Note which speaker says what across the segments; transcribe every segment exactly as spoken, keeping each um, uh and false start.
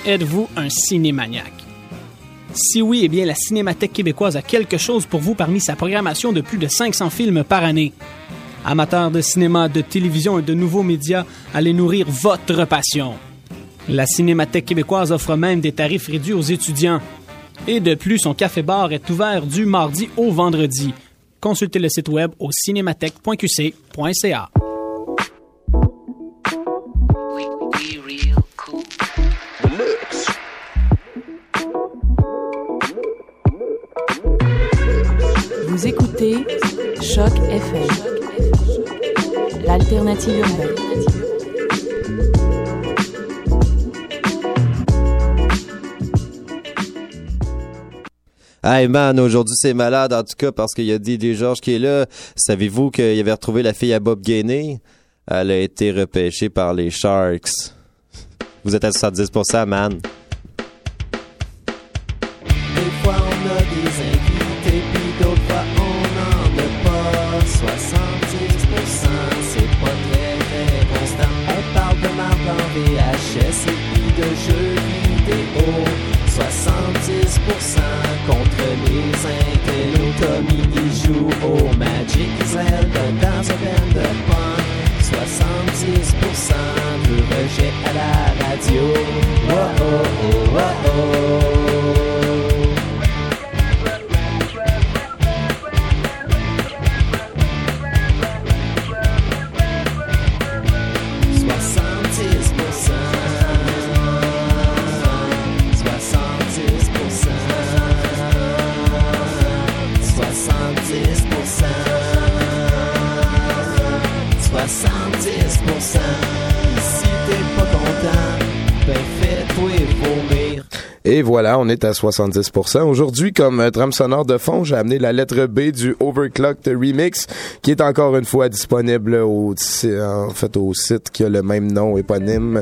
Speaker 1: êtes-vous un cinémaniaque? Si oui, eh bien la Cinémathèque québécoise a quelque chose pour vous parmi sa programmation de plus de cinq cents films par année. Amateurs de cinéma, de télévision et de nouveaux médias, allez nourrir votre passion. La Cinémathèque québécoise offre même des tarifs réduits aux étudiants. Et de plus, son café-bar est ouvert du mardi au vendredi. Consultez le site web au cinémathèque point q c point c a.
Speaker 2: Vous écoutez Choc F M, l'alternative urbaine.
Speaker 3: Hey man, aujourd'hui c'est malade en tout cas parce qu'il y a D J Georges qui est là. Savez-vous qu'il avait retrouvé la fille à Bob Gainey? Elle a été repêchée par les Sharks. Vous êtes à soixante-dix pour cent, man.
Speaker 4: Des fois on a des invités, puis d'autres fois on n'en a pas. soixante-dix pour cent, c'est pas très très constant. On parle de marque en V H S et puis de jeux vidéo. soixante-dix pour cent contre les intellos. Tommy qui joue au Magic Zelda dans un band de punk. soixante-dix pour cent de rejet à la radio. Oh oh oh oh oh. soixante-dix pour cent. soixante-dix pour cent. soixante-dix pour cent. soixante-dix pour cent. Si t'es pas content, ben fais-toi vomir.
Speaker 5: Et voilà, on est à soixante-dix pour cent. Aujourd'hui, comme euh, trame sonore de fond, j'ai amené la lettre B du Overclocked Remix, qui est encore une fois disponible au, en fait, au site qui a le même nom éponyme.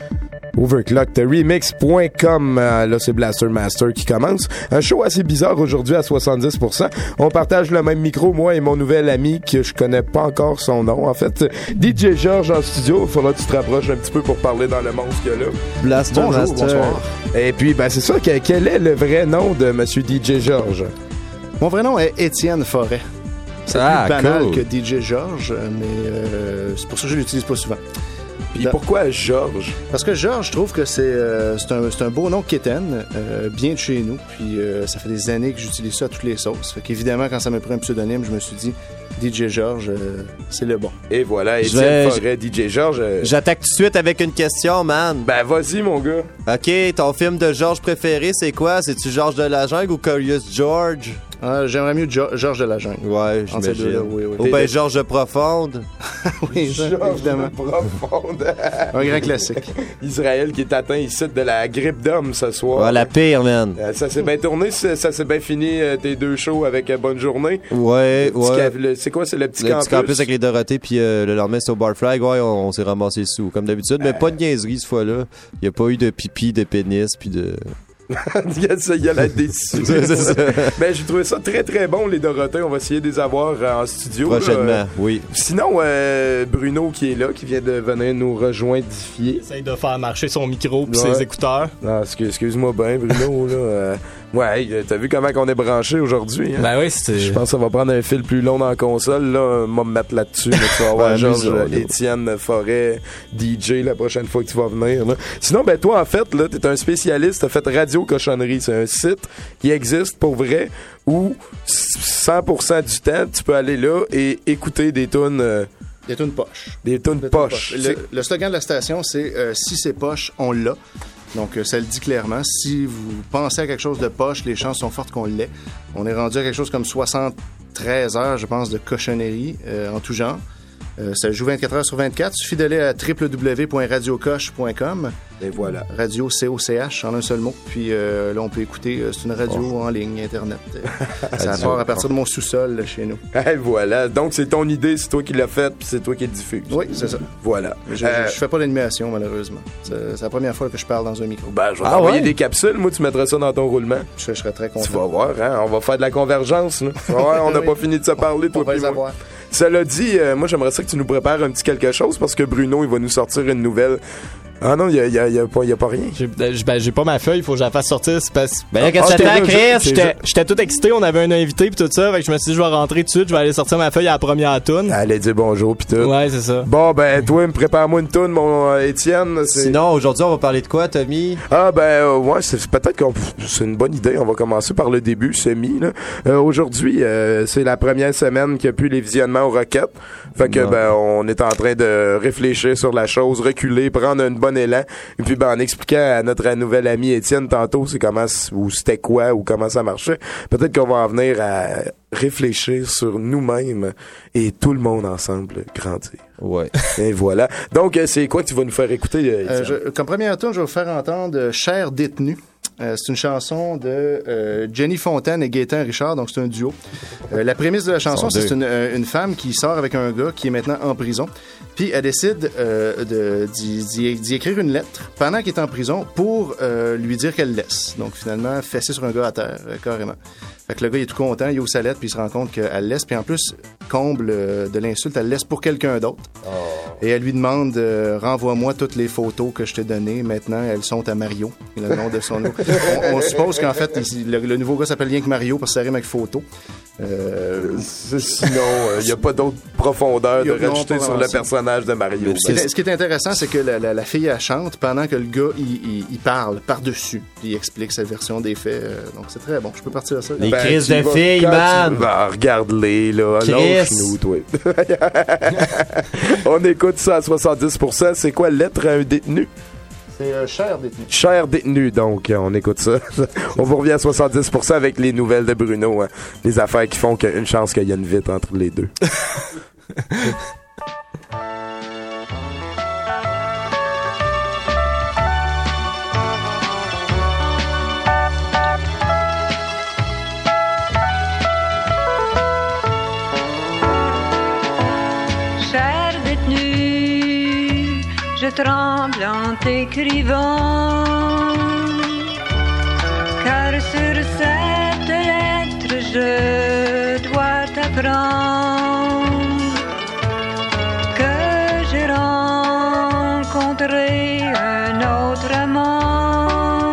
Speaker 5: overclocked remix point com. Euh, là, c'est Blaster Master qui commence. Un show assez bizarre aujourd'hui à soixante-dix pour cent. On partage le même micro, moi et mon nouvel ami, que je connais pas encore son nom. En fait, D J Georges en studio. Il faudra que tu te rapproches un petit peu pour parler dans le monstre qu'il y a là.
Speaker 3: Blaster
Speaker 5: Bonjour,
Speaker 3: Master.
Speaker 5: bonsoir. Et puis, ben, c'est ça. Quel est le vrai nom de Monsieur D J Georges?
Speaker 6: Mon vrai nom est Étienne Forêt. C'est
Speaker 5: Ah,
Speaker 6: plus banal
Speaker 5: cool.
Speaker 6: que D J Georges, mais euh, c'est pour ça que je l'utilise pas souvent.
Speaker 5: Puis pourquoi Georges?
Speaker 6: Parce que Georges, je trouve que c'est, euh, c'est, un, c'est un beau nom quétaine, euh, bien de chez nous. Puis euh, ça fait des années que j'utilise ça à toutes les sauces. Fait qu'évidemment, quand ça m'a pris un pseudonyme, je me suis dit D J Georges, euh, c'est le bon.
Speaker 5: Et voilà,
Speaker 3: Je
Speaker 5: Étienne
Speaker 3: vais-
Speaker 5: Forêt, D J Georges. euh,
Speaker 3: J'attaque tout de suite avec une question, man.
Speaker 5: Ben, vas-y, mon gars.
Speaker 3: OK, ton film de Georges préféré, c'est quoi? C'est-tu Georges de la Jungle ou Curious George?
Speaker 6: Ah, j'aimerais mieux Jo- Georges de la Jungle.
Speaker 3: Ouais,
Speaker 6: Entre ces deux-là,
Speaker 3: j'imagine.
Speaker 6: oui, oui.
Speaker 3: Ou ben Georges de Profonde.
Speaker 6: Oui, ça, évidemment.
Speaker 5: Profonde.
Speaker 6: Un grand classique.
Speaker 5: Israël qui est atteint ici de la grippe d'homme ce soir.
Speaker 3: Ouais, la pire, man.
Speaker 5: Euh, ça s'est bien tourné, ça, ça s'est bien fini euh, tes deux shows avec euh, Bonne Journée.
Speaker 3: Ouais,
Speaker 5: Le petit
Speaker 3: ouais.
Speaker 5: ca- le- c'est quoi, c'est le petit
Speaker 3: Le
Speaker 5: campus?
Speaker 3: petit campus avec les Dorothées, puis euh, le lendemain, c'est au Barflag. Ouais, on, on s'est ramassé sous, comme d'habitude. Mais pas de niaiserie, cette fois-là. Il n'y a pas eu de pipi, de pénis, puis de...
Speaker 5: Il y a ça, il y a la déçue.
Speaker 3: C'est ça.
Speaker 5: Ben, j'ai trouvé ça très très bon, les Dorothées. On va essayer de les avoir euh, en studio.
Speaker 3: Prochainement,
Speaker 5: là.
Speaker 3: oui.
Speaker 5: Sinon, euh, Bruno qui est là, qui vient de venir nous rejoindifier.
Speaker 7: Essaye de faire marcher son micro pis
Speaker 5: Ouais.
Speaker 7: ses écouteurs.
Speaker 5: Non, excuse- excuse-moi bien, Bruno. là. Euh, ouais, euh, t'as vu comment on est branché aujourd'hui? Hein?
Speaker 7: Ben oui, c'est...
Speaker 5: Je pense que ça va prendre un fil plus long dans la console. Là, on va me mettre là-dessus. Mais tu vas avoir
Speaker 3: Ouais,
Speaker 5: Georges,
Speaker 3: nous autres,
Speaker 5: euh, Étienne Forêt, D J la prochaine fois que tu vas venir. Là. Sinon, ben toi, en fait, là, t'es un spécialiste. T'as fait Radio Cochonnerie. C'est un site qui existe pour vrai où cent pour cent du temps, tu peux aller là et écouter des tunes... euh,
Speaker 6: Des tunes poches.
Speaker 5: des tunes
Speaker 6: Des tunes
Speaker 5: poches.
Speaker 6: poches. Le, le slogan de la station, c'est euh, si c'est poche, on l'a. Donc, euh, ça le dit clairement. Si vous pensez à quelque chose de poche, les chances sont fortes qu'on l'ait. On est rendu à quelque chose comme soixante-treize heures, je pense, de cochonnerie euh, en tout genre. Euh, ça joue vingt-quatre heures sur vingt-quatre. Il suffit d'aller à w w w point radio coche point com.
Speaker 5: Et voilà.
Speaker 6: Radio C O C H en un seul mot. Puis euh, là, on peut écouter. Euh, c'est une radio oh. en ligne, Internet. Euh, ça part à partir de mon sous-sol là, chez nous.
Speaker 5: Et voilà. Donc, c'est ton idée, c'est toi qui l'as faite, puis c'est toi qui le diffuse.
Speaker 6: Oui, c'est ça.
Speaker 5: Voilà.
Speaker 6: Je,
Speaker 5: Euh,
Speaker 6: je, je fais pas d'animation, malheureusement. C'est, c'est la première fois que je parle dans un micro.
Speaker 5: Ben, je vais
Speaker 3: Ah
Speaker 5: t'envoyer
Speaker 3: ouais?
Speaker 5: des capsules. Moi, tu mettras ça dans ton roulement.
Speaker 6: Je, je serais très content.
Speaker 5: Tu vas voir, hein? On va faire de la convergence, là. Tu vas voir, on n'a
Speaker 6: Oui.
Speaker 5: pas fini de se parler, toi
Speaker 6: On va
Speaker 5: puis
Speaker 6: les
Speaker 5: moi.
Speaker 6: avoir.
Speaker 5: Cela dit, euh, moi, j'aimerais ça que tu nous prépares un petit quelque chose parce que Bruno, il va nous sortir une nouvelle Ah non, il y a, y a, y a, pas, y a pas rien.
Speaker 7: J'ai, ben, j'ai pas ma feuille, il faut que je la fasse sortir. C'est parce...
Speaker 3: Ben là, qu'est-ce
Speaker 5: Ah,
Speaker 3: que
Speaker 5: t'es
Speaker 3: t'attends,
Speaker 5: là,
Speaker 3: Chris?
Speaker 7: J'étais, j'étais tout excité, on avait un invité pis tout ça, fait que je me suis dit je vais rentrer tout de suite, je vais aller sortir ma feuille à la première toune.
Speaker 5: Allez dire bonjour pis tout.
Speaker 7: Ouais, c'est ça.
Speaker 5: Bon, ben, toi, me prépare-moi une toune, mon euh, Étienne. C'est...
Speaker 3: Sinon, aujourd'hui, on va parler de quoi, Tommy?
Speaker 5: Ah, ben, euh, ouais, c'est, peut-être que c'est une bonne idée. On va commencer par le début, semi, là. Euh, aujourd'hui, euh, c'est la première semaine qu'il n'y a plus les visionnements aux Roquettes. Fait que,
Speaker 3: Non.
Speaker 5: ben, on est en train de réfléchir sur la chose, reculer, prendre un bon élan. Et puis, ben, en expliquant à notre nouvel ami Étienne tantôt, c'est comment, ou c'était quoi, ou comment ça marchait. Peut-être qu'on va en venir à réfléchir sur nous-mêmes et tout le monde ensemble grandir.
Speaker 3: Ouais.
Speaker 5: Et voilà. Donc, euh, c'est quoi que tu vas nous faire écouter, euh,
Speaker 6: Euh,
Speaker 5: Étienne?
Speaker 6: je- comme première tour, je vais vous faire entendre Cher détenu. Euh, c'est une chanson de euh, Jenny Fontaine et Gaétan Richard, donc c'est un duo. Euh, la prémisse de la chanson,
Speaker 3: Sont
Speaker 6: c'est
Speaker 3: deux.
Speaker 6: une, euh, une femme qui sort avec un gars qui est maintenant en prison. Puis elle décide euh, de, d'y, d'y- d'y écrire une lettre pendant qu'il est en prison pour euh, lui dire qu'elle laisse. Donc finalement, fesser sur un gars à terre, euh, carrément. Fait que le gars, il est tout content, il ouvre sa lettre, puis il se rend compte qu'elle laisse. Puis en plus, comble euh, de l'insulte, elle laisse pour quelqu'un d'autre. Et elle lui demande euh, renvoie-moi toutes les photos que je t'ai données. Maintenant, elles sont à Mario. C'est le nom de son nouveau. On, on suppose qu'en fait, il- le, le nouveau gars s'appelle rien que Mario parce que ça rime avec photo. Euh,
Speaker 5: Sinon, il n'y a pas d'autre profondeur
Speaker 6: Y a-
Speaker 5: de
Speaker 6: non,
Speaker 5: rajouter
Speaker 6: pas
Speaker 5: sur
Speaker 6: vraiment
Speaker 5: le
Speaker 6: ça.
Speaker 5: personnage de Mario.
Speaker 3: Mais
Speaker 6: ce, qui est, ce qui est intéressant, c'est que la, la, la fille, elle chante pendant que le gars, il, il, il parle par-dessus. Puis il explique sa version des faits. Euh, donc c'est très bon. Je peux partir à ça.
Speaker 3: Les
Speaker 5: Ben,
Speaker 3: crises
Speaker 5: tu
Speaker 3: de
Speaker 5: vas-
Speaker 3: filles,
Speaker 5: quand
Speaker 3: man!
Speaker 5: tu vas- regarde-les, là.
Speaker 3: Chris.
Speaker 5: Lâche-nous, toi. On écoute ça à soixante-dix pour cent. C'est quoi, lettre à un détenu?
Speaker 6: C'est euh, Cher détenu.
Speaker 5: Cher détenu, donc, on écoute ça. On vous revient à soixante-dix pour cent avec les nouvelles de Bruno. Hein. Les affaires qui font qu'il y a une chance qu'il y ait une vite entre les deux.
Speaker 8: Cher détenu, je tremble en t'écrivant, car sur cette lettre je dois t'apprendre que j'ai rencontré un autre amant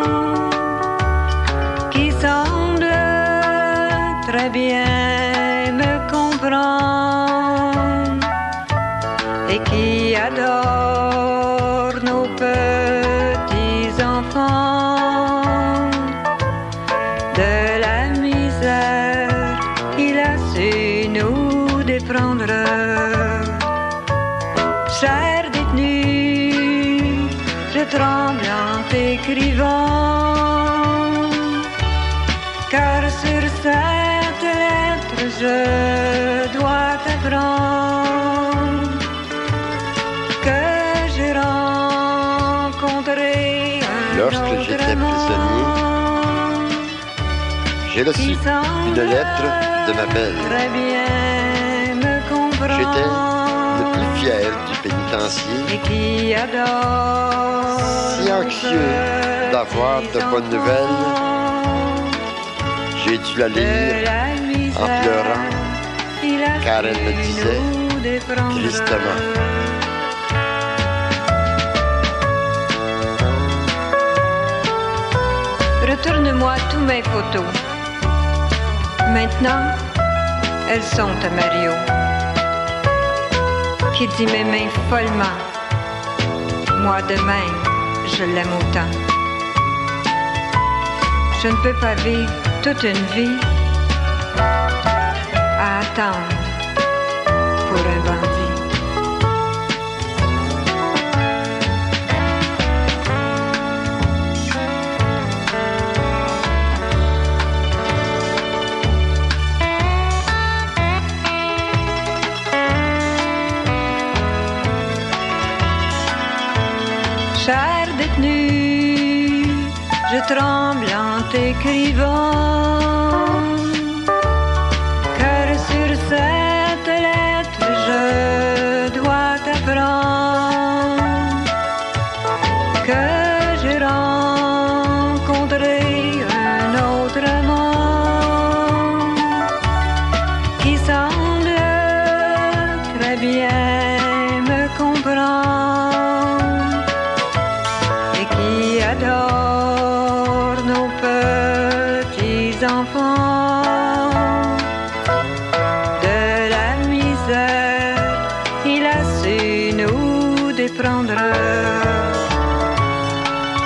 Speaker 8: qui semble très bien me comprendre et qui adore nos petits enfants. De la misère, il a su nous déprendre. Cher détenu, je tremble en t'écrivant, car sur cette lettre je dois t'apprendre que j'ai rencontré un
Speaker 9: Lorsque
Speaker 8: autre
Speaker 9: j'étais
Speaker 8: amant
Speaker 9: J'ai reçu
Speaker 8: qui semble
Speaker 9: une lettre de ma belle.
Speaker 8: très bien me comprendre
Speaker 9: J'étais le plus fier du pénitencier,
Speaker 8: et qui adore
Speaker 9: si anxieux d'avoir de bonnes nouvelles. J'ai dû la lire en pleurant, car elle me disait tristement:
Speaker 8: retourne-moi tous mes photos. Maintenant, elles sont à Mario, qui dit mes mains follement. Moi de même, je l'aime autant. Je ne peux pas vivre toute une vie à attendre pour un bandit. Cher détenu, je tremble en t'écrivant, car sur cette lettre je dois t'apprendre que j'ai rencontré un autre amant qui semble très bien me comprendre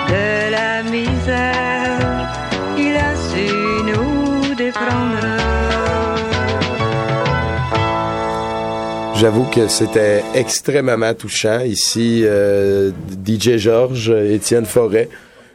Speaker 8: de la misère, il a su nous défendre.
Speaker 5: J'avoue que c'était extrêmement touchant. Ici, euh, D J Georges, Étienne Forêt.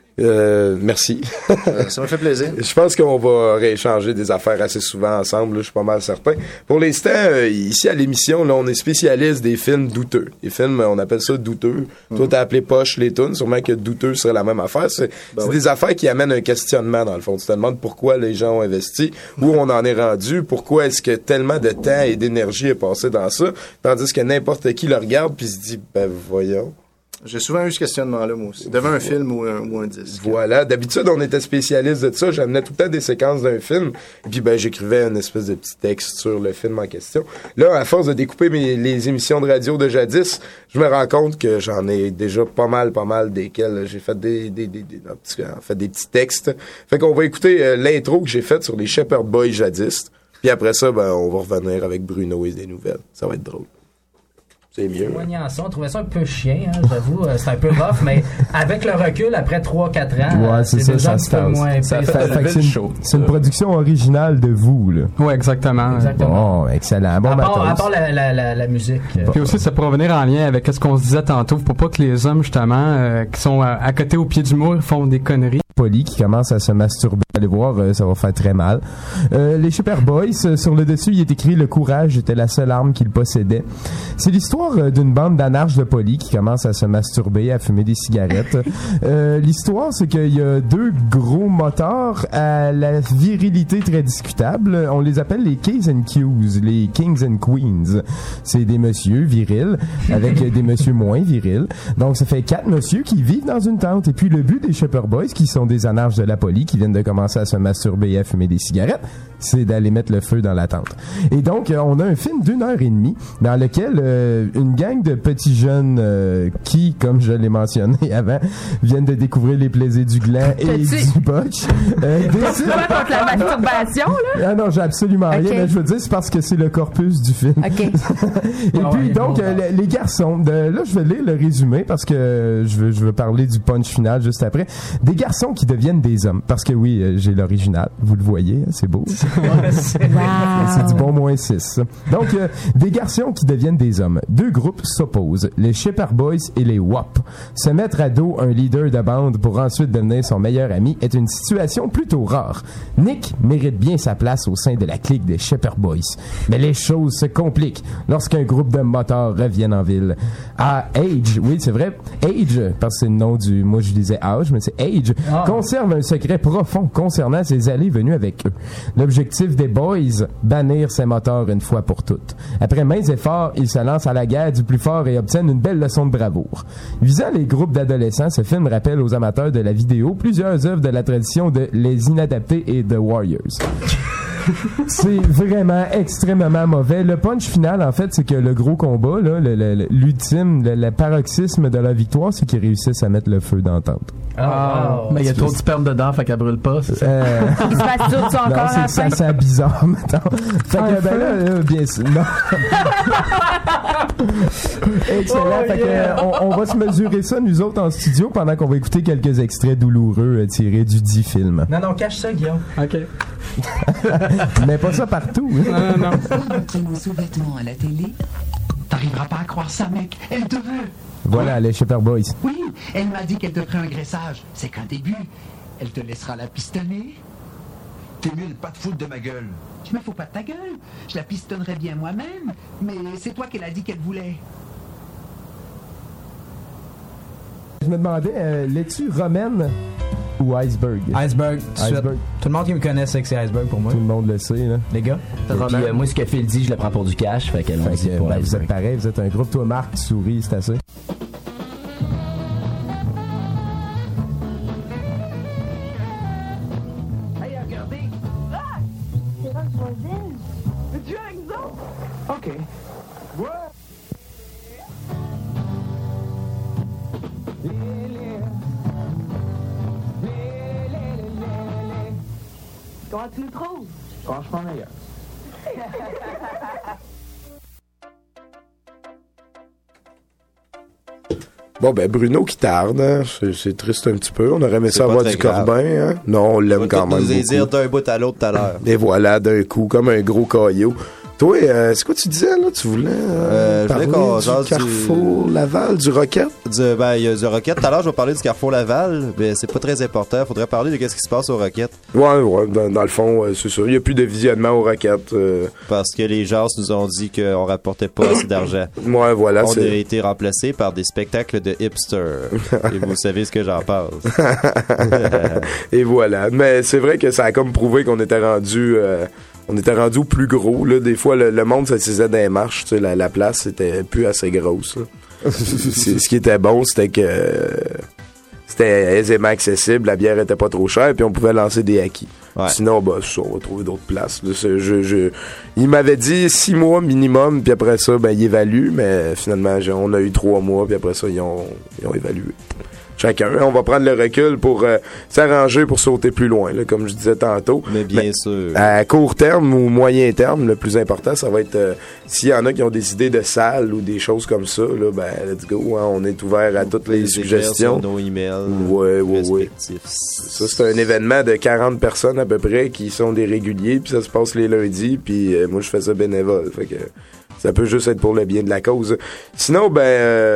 Speaker 5: Euh, merci.
Speaker 6: Ça m'a fait plaisir.
Speaker 5: Je pense qu'on va rééchanger des affaires assez souvent ensemble, là, je suis pas mal certain. Pour l'instant, euh, ici à l'émission, là, on est spécialiste des films douteux. Les films, on appelle ça douteux. Mm-hmm. Toi, t'as appelé poche les tunes, sûrement que douteux serait la même affaire. C'est, ben c'est oui. des affaires qui amènent un questionnement, dans le fond. Tu te demandes pourquoi les gens ont investi, où on en est rendu, pourquoi est-ce que tellement de temps et d'énergie est passé dans ça, tandis que n'importe qui le regarde puis se dit, ben voyons.
Speaker 6: J'ai souvent eu ce questionnement-là, moi aussi. Devant un film ou un, ou un disque.
Speaker 5: Voilà. D'habitude, on était spécialiste de ça. J'amenais tout le temps des séquences d'un film. Et puis, ben, j'écrivais une espèce de petit texte sur le film en question. Là, à force de découper mes, les émissions de radio de jadis, je me rends compte que j'en ai déjà pas mal, pas mal desquels j'ai fait des, des, des, des, en fait, des petits textes. Fait qu'on va écouter euh, l'intro que j'ai faite sur les Shepherd Boys jadis. Puis après ça, ben, on va revenir avec Bruno et des nouvelles. Ça va être drôle. C'est mieux.
Speaker 10: On trouvait ça un peu chien, hein, j'avoue. C'est un peu rough, mais avec le recul, après trois quatre ans,
Speaker 11: ouais, c'est,
Speaker 10: c'est
Speaker 11: ça,
Speaker 10: déjà
Speaker 11: ça
Speaker 10: un peu moins
Speaker 11: ça
Speaker 10: pire.
Speaker 11: fait, ça fait c'est, une, c'est une production originale de vous, là.
Speaker 12: Oui, exactement.
Speaker 10: exactement.
Speaker 11: Bon, excellent. Bon
Speaker 10: à, part,
Speaker 11: matos.
Speaker 10: à part la, la, la, la musique.
Speaker 12: Bon. Puis aussi, ça pourrait venir en lien avec ce qu'on se disait tantôt, pour pas que les hommes, justement, euh, qui sont à, à côté au pied du mur, font des conneries.
Speaker 11: Polly qui commence à se masturber. Allez voir, euh, ça va faire très mal. Euh, les Shepherd Boys, euh, sur le dessus, il est écrit « Le courage était la seule arme qu'il possédait ». C'est l'histoire euh, d'une bande d'anarches de Polly qui commence à se masturber, à fumer des cigarettes. euh, l'histoire, c'est qu'il y a deux gros motards à la virilité très discutable. On les appelle les K's and Q's, les Kings and Queens. C'est des messieurs virils avec des messieurs moins virils. Donc, ça fait quatre messieurs qui vivent dans une tente. Et puis, le but des Shepherd Boys, qui sont des anarches de la Polly, qui viennent de commencer à se masturber et à fumer des cigarettes, c'est d'aller mettre le feu dans la tente. Et donc, euh, on a un film d'une heure et demie dans lequel euh, une gang de petits jeunes euh, qui, comme je l'ai mentionné avant, viennent de découvrir les plaisirs du gland et
Speaker 13: T'as-tu...
Speaker 11: du botch. Euh,
Speaker 13: décident... Tu vas contre la masturbation, là?
Speaker 11: Ah non, j'ai absolument
Speaker 13: okay.
Speaker 11: rien, mais je veux dire, c'est parce que c'est le corpus du film.
Speaker 13: OK.
Speaker 11: et
Speaker 10: oh,
Speaker 11: puis,
Speaker 10: ouais,
Speaker 11: donc,
Speaker 10: bon,
Speaker 11: euh, les, les garçons, de, là, je vais lire le résumé parce que je veux, je veux parler du punch final juste après. Des garçons qui deviennent des hommes. Parce que oui, euh, j'ai l'original. Vous le voyez, hein, c'est beau.
Speaker 13: Wow.
Speaker 11: C'est du bon moins six. Donc, euh, des garçons qui deviennent des hommes. Deux groupes s'opposent. Les Shepherd Boys et les W A P. Se mettre à dos un leader de bande pour ensuite devenir son meilleur ami est une situation plutôt rare. Nick mérite bien sa place au sein de la clique des Shepherd Boys. Mais les choses se compliquent lorsqu'un groupe de motards reviennent en ville. Ah, Age, oui, c'est vrai. Age, parce que c'est le nom du... Moi, je disais Age, mais c'est Age. Ah. Conserve un secret profond concernant ses allées venues avec eux. L'objectif des boys, bannir ces moteurs une fois pour toutes. Après maints efforts, ils se lancent à la guerre du plus fort et obtiennent une belle leçon de bravoure. Visant les groupes d'adolescents, ce film rappelle aux amateurs de la vidéo plusieurs œuvres de la tradition de Les Inadaptés et The Warriors. C'est vraiment extrêmement mauvais. Le punch final, en fait, c'est que le gros combat, là, le, le, l'ultime, le, le paroxysme de la victoire, c'est qu'ils réussissent à mettre le feu dans la tente.
Speaker 12: Ah, oh, mais il y a trop de sperme dedans, fait qu'elle brûle pas, c'est ça?
Speaker 11: Euh...
Speaker 13: Il se masturbe ça encore
Speaker 11: non, c'est, ça sent bizarre, mettons. Fait que, ben là, là, bien sûr, non. Excellent. Oh, fait yeah. que, on, on va se mesurer ça, nous autres, en studio, pendant qu'on va écouter quelques extraits douloureux euh, tirés du dit film.
Speaker 10: Non, non, cache ça, Guillaume.
Speaker 12: OK.
Speaker 11: Mais pas ça partout.
Speaker 12: Euh, non.
Speaker 14: Mon sous-vêtement à la télé. T'arriveras pas à croire ça, mec. Elle te veut.
Speaker 11: Voilà, les Shepherd Boys.
Speaker 14: Oui, elle m'a dit qu'elle te ferait un graissage. C'est qu'un début. Elle te laissera la pistonner.
Speaker 15: T'es mieux de pas te foutre de ma gueule.
Speaker 14: Je me fous pas de ta gueule. Je la pistonnerais bien moi-même. Mais c'est toi qu'elle a dit qu'elle voulait.
Speaker 11: Je me demandais, euh, l'es-tu romaine ou iceberg?
Speaker 16: Iceberg,
Speaker 11: iceberg.
Speaker 16: Tout le monde qui me connaît sait que c'est iceberg pour moi.
Speaker 11: Tout le monde le sait, là.
Speaker 16: Les gars.
Speaker 17: Et puis, euh, moi, ce que Phil dit, je le prends pour du cash. Fait que, non,
Speaker 11: fait
Speaker 17: c'est
Speaker 11: que
Speaker 17: pour
Speaker 11: ben, vous
Speaker 17: iceberg.
Speaker 11: êtes pareil, vous êtes un groupe. Toi, Marc, tu souris, c'est assez.
Speaker 14: Hey, regardez. Ah! C'est votre voisine. Tu es avec nous autres? OK. Ouais.
Speaker 18: Comment tu nous trouves?
Speaker 14: Franchement meilleur.
Speaker 5: Bon, ben, Bruno qui tarde, hein. c'est, c'est triste un petit peu. On aurait aimé
Speaker 3: C'est
Speaker 5: ça
Speaker 3: pas
Speaker 5: avoir
Speaker 3: très
Speaker 5: du
Speaker 3: grave.
Speaker 5: Corbin. Hein? Non, on l'aime quand même
Speaker 3: nous
Speaker 5: beaucoup.
Speaker 3: dire d'un bout à l'autre tout à l'heure.
Speaker 5: Et voilà, d'un coup, comme un gros caillou. Toi, euh, c'est quoi tu disais, là? Tu voulais euh,
Speaker 3: Euh, je
Speaker 5: parler
Speaker 3: voulais qu'on
Speaker 5: du
Speaker 3: jase du-
Speaker 5: Carrefour Laval, du Rocket?
Speaker 3: Du, ben, il y a du Rocket. Tout à l'heure, je vais parler du Carrefour Laval, mais c'est pas très important. Faudrait parler de qu'est-ce qui se passe au Rocket.
Speaker 5: Ouais, ouais, dans, dans le fond, euh, c'est sûr. Il n'y a plus de visionnement au Rocket. Euh...
Speaker 3: Parce que les gens nous ont dit qu'on rapportait pas assez d'argent.
Speaker 5: Ouais, voilà.
Speaker 3: On
Speaker 5: c'est...
Speaker 3: a été remplacé par des spectacles de hipsters. Et vous savez ce que j'en pense.
Speaker 5: Et voilà. Mais c'est vrai que ça a comme prouvé qu'on était rendu... Euh... On était rendu au plus gros, là. Des fois, le, le monde s'assisait dans les marches, tu sais, la, la place c'était plus assez grosse, là. C'est, ce qui était bon, c'était que euh, c'était aisément accessible, la bière était pas trop chère, puis on pouvait lancer des acquis.
Speaker 3: Ouais.
Speaker 5: Sinon, bah, ça, on va trouver d'autres places. Là. C'est, je, je, il m'avait dit six mois minimum, puis après ça, ben, il évalue, mais finalement, j'ai- on a eu trois mois, puis après ça, ils ont, ils ont évalué. Chacun. On va prendre le recul pour euh, s'arranger pour sauter plus loin, là, comme je disais tantôt.
Speaker 3: Mais bien sûr.
Speaker 5: À court terme ou moyen terme, le plus important, ça va être euh, s'il y en a qui ont des idées de salles ou des choses comme ça, là, ben let's go. Hein, on est ouvert à toutes les,
Speaker 3: Les
Speaker 5: suggestions.
Speaker 3: écrire sur nos emails
Speaker 5: Ouais, ouais, ouais.
Speaker 3: respectifs.
Speaker 5: Ça, c'est un événement de quarante personnes à peu près qui sont des réguliers, puis ça se passe les lundis, puis euh, moi, je fais ça bénévole. Fait que ça peut juste être pour le bien de la cause. Sinon, ben,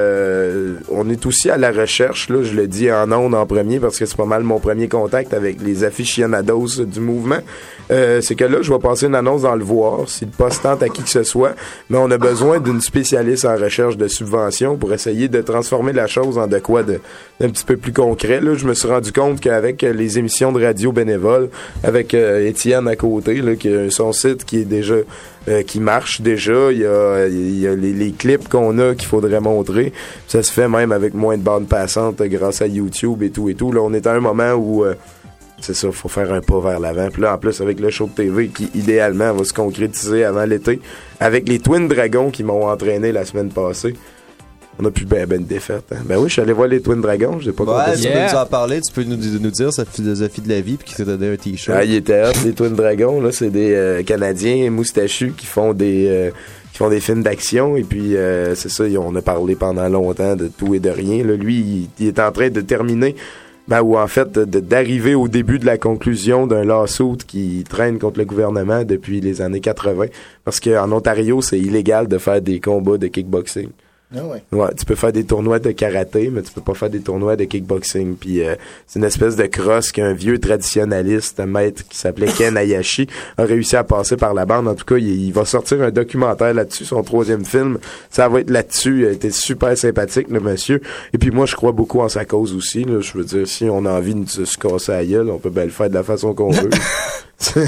Speaker 5: euh, on est aussi à la recherche, là, je le dis en ondes en premier, parce que c'est pas mal mon premier contact avec les aficionados du mouvement. Euh, c'est que là, je vais passer une annonce dans le voir, si le poste tente à qui que ce soit, mais on a besoin d'une spécialiste en recherche de subventions pour essayer de transformer la chose en de quoi de, d'un petit peu plus concret. Là, je me suis rendu compte qu'avec les émissions de radio bénévoles, avec euh, Étienne à côté, là, qui a son site qui est déjà euh, qui marche déjà, il y a, il y a les, les clips qu'on a qu'il faudrait montrer. Ça se fait même avec moins de bandes passantes euh, grâce à YouTube et tout et tout. Là, on est à un moment où euh, c'est ça, faut faire un pas vers l'avant. Puis là, en plus, avec le show de T V qui, idéalement, va se concrétiser avant l'été, avec les Twin Dragons qui m'ont entraîné la semaine passée. On a plus ben ben de défaite. Hein. Ben oui, je suis allé voir les Twin Dragons, j'ai pas
Speaker 3: Ouais,
Speaker 5: compté
Speaker 3: tu
Speaker 5: ça.
Speaker 3: peux nous en parler, tu peux nous, nous dire sa philosophie de la vie puis qu'il t'a donné un t-shirt.
Speaker 5: Ah, il était hot, les Twin Dragons, là, c'est des euh, Canadiens moustachus qui font des euh, qui font des films d'action et puis euh, c'est ça, on a parlé pendant longtemps de tout et de rien. Là, lui, il, il est en train de terminer ben, ou en fait de, d'arriver au début de la conclusion d'un lawsuit qui traîne contre le gouvernement depuis les années quatre-vingts parce qu'en Ontario, c'est illégal de faire des combats de kickboxing.
Speaker 6: Ah ouais.
Speaker 5: Ouais, tu peux faire des tournois de karaté, mais tu peux pas faire des tournois de kickboxing. Puis euh, c'est une espèce de crosse qu'un vieux traditionnaliste, un maître qui s'appelait Ken Hayashi, a réussi à passer par la bande. En tout cas, il, il va sortir un documentaire là-dessus, son troisième film. Ça va être là-dessus. Il a été super sympathique, le monsieur. Et puis moi, je crois beaucoup en sa cause aussi. Là. Je veux dire, si on a envie de se, se casser la gueule, on peut bien le faire de la façon qu'on veut.
Speaker 3: Fait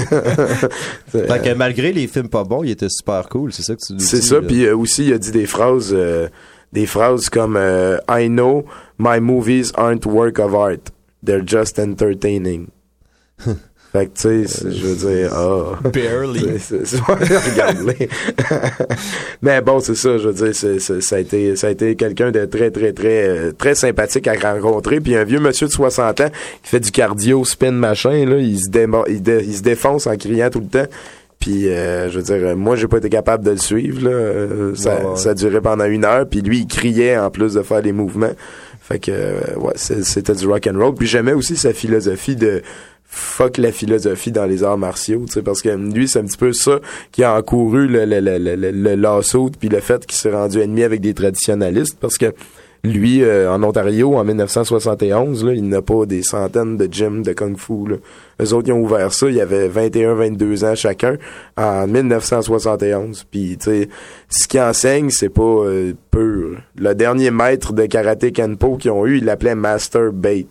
Speaker 3: que malgré les films pas bons, il était super cool, c'est ça que tu nous dis.
Speaker 5: C'est ça,
Speaker 3: là.
Speaker 5: puis euh, aussi il a dit des phrases euh, des phrases comme euh, I know my movies aren't work of art, they're just entertaining. Fait que tu sais, je veux dire, ah.
Speaker 7: Barely.
Speaker 5: C'est, c'est, regarde-les. Mais bon, c'est ça, je veux dire, c'est, c'est, ça a été, ça a été quelqu'un de très, très, très, euh, très sympathique à rencontrer. Puis un vieux monsieur de soixante ans qui fait du cardio, spin, machin, là, il se, démo- il, dé- il se défonce en criant tout le temps. Puis, euh, je veux dire, moi, j'ai pas été capable de le suivre, là. Euh, ça,
Speaker 3: Ouais, ouais.
Speaker 5: ça a duré pendant une heure. Puis lui, il criait en plus de faire des mouvements. Fait que, euh, ouais, c'est- c'était du rock and roll. Puis j'aimais aussi sa philosophie de fuck la philosophie dans les arts martiaux, tu sais, parce que lui, c'est un petit peu ça qui a encouru le, le, le, le, le, le lawsuit, puis le fait qu'il s'est rendu ennemi avec des traditionnalistes, parce que lui, euh, en Ontario, en dix-neuf cent soixante et onze, là, il n'a pas des centaines de gyms de kung-fu, là. Eux autres, ils ont ouvert ça, il y avait vingt et un, vingt-deux ans chacun, en dix-neuf cent soixante et onze. Puis, tu sais, ce qu'ils enseignent, c'est pas euh, pur. Le dernier maître de karaté Kenpo qu'ils ont eu, il l'appelait Master Bait.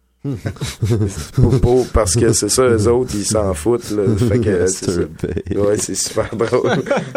Speaker 5: pour, pour, parce que c'est ça, eux autres, ils s'en foutent, là. Fait que, c'est ça. Ouais, c'est super drôle.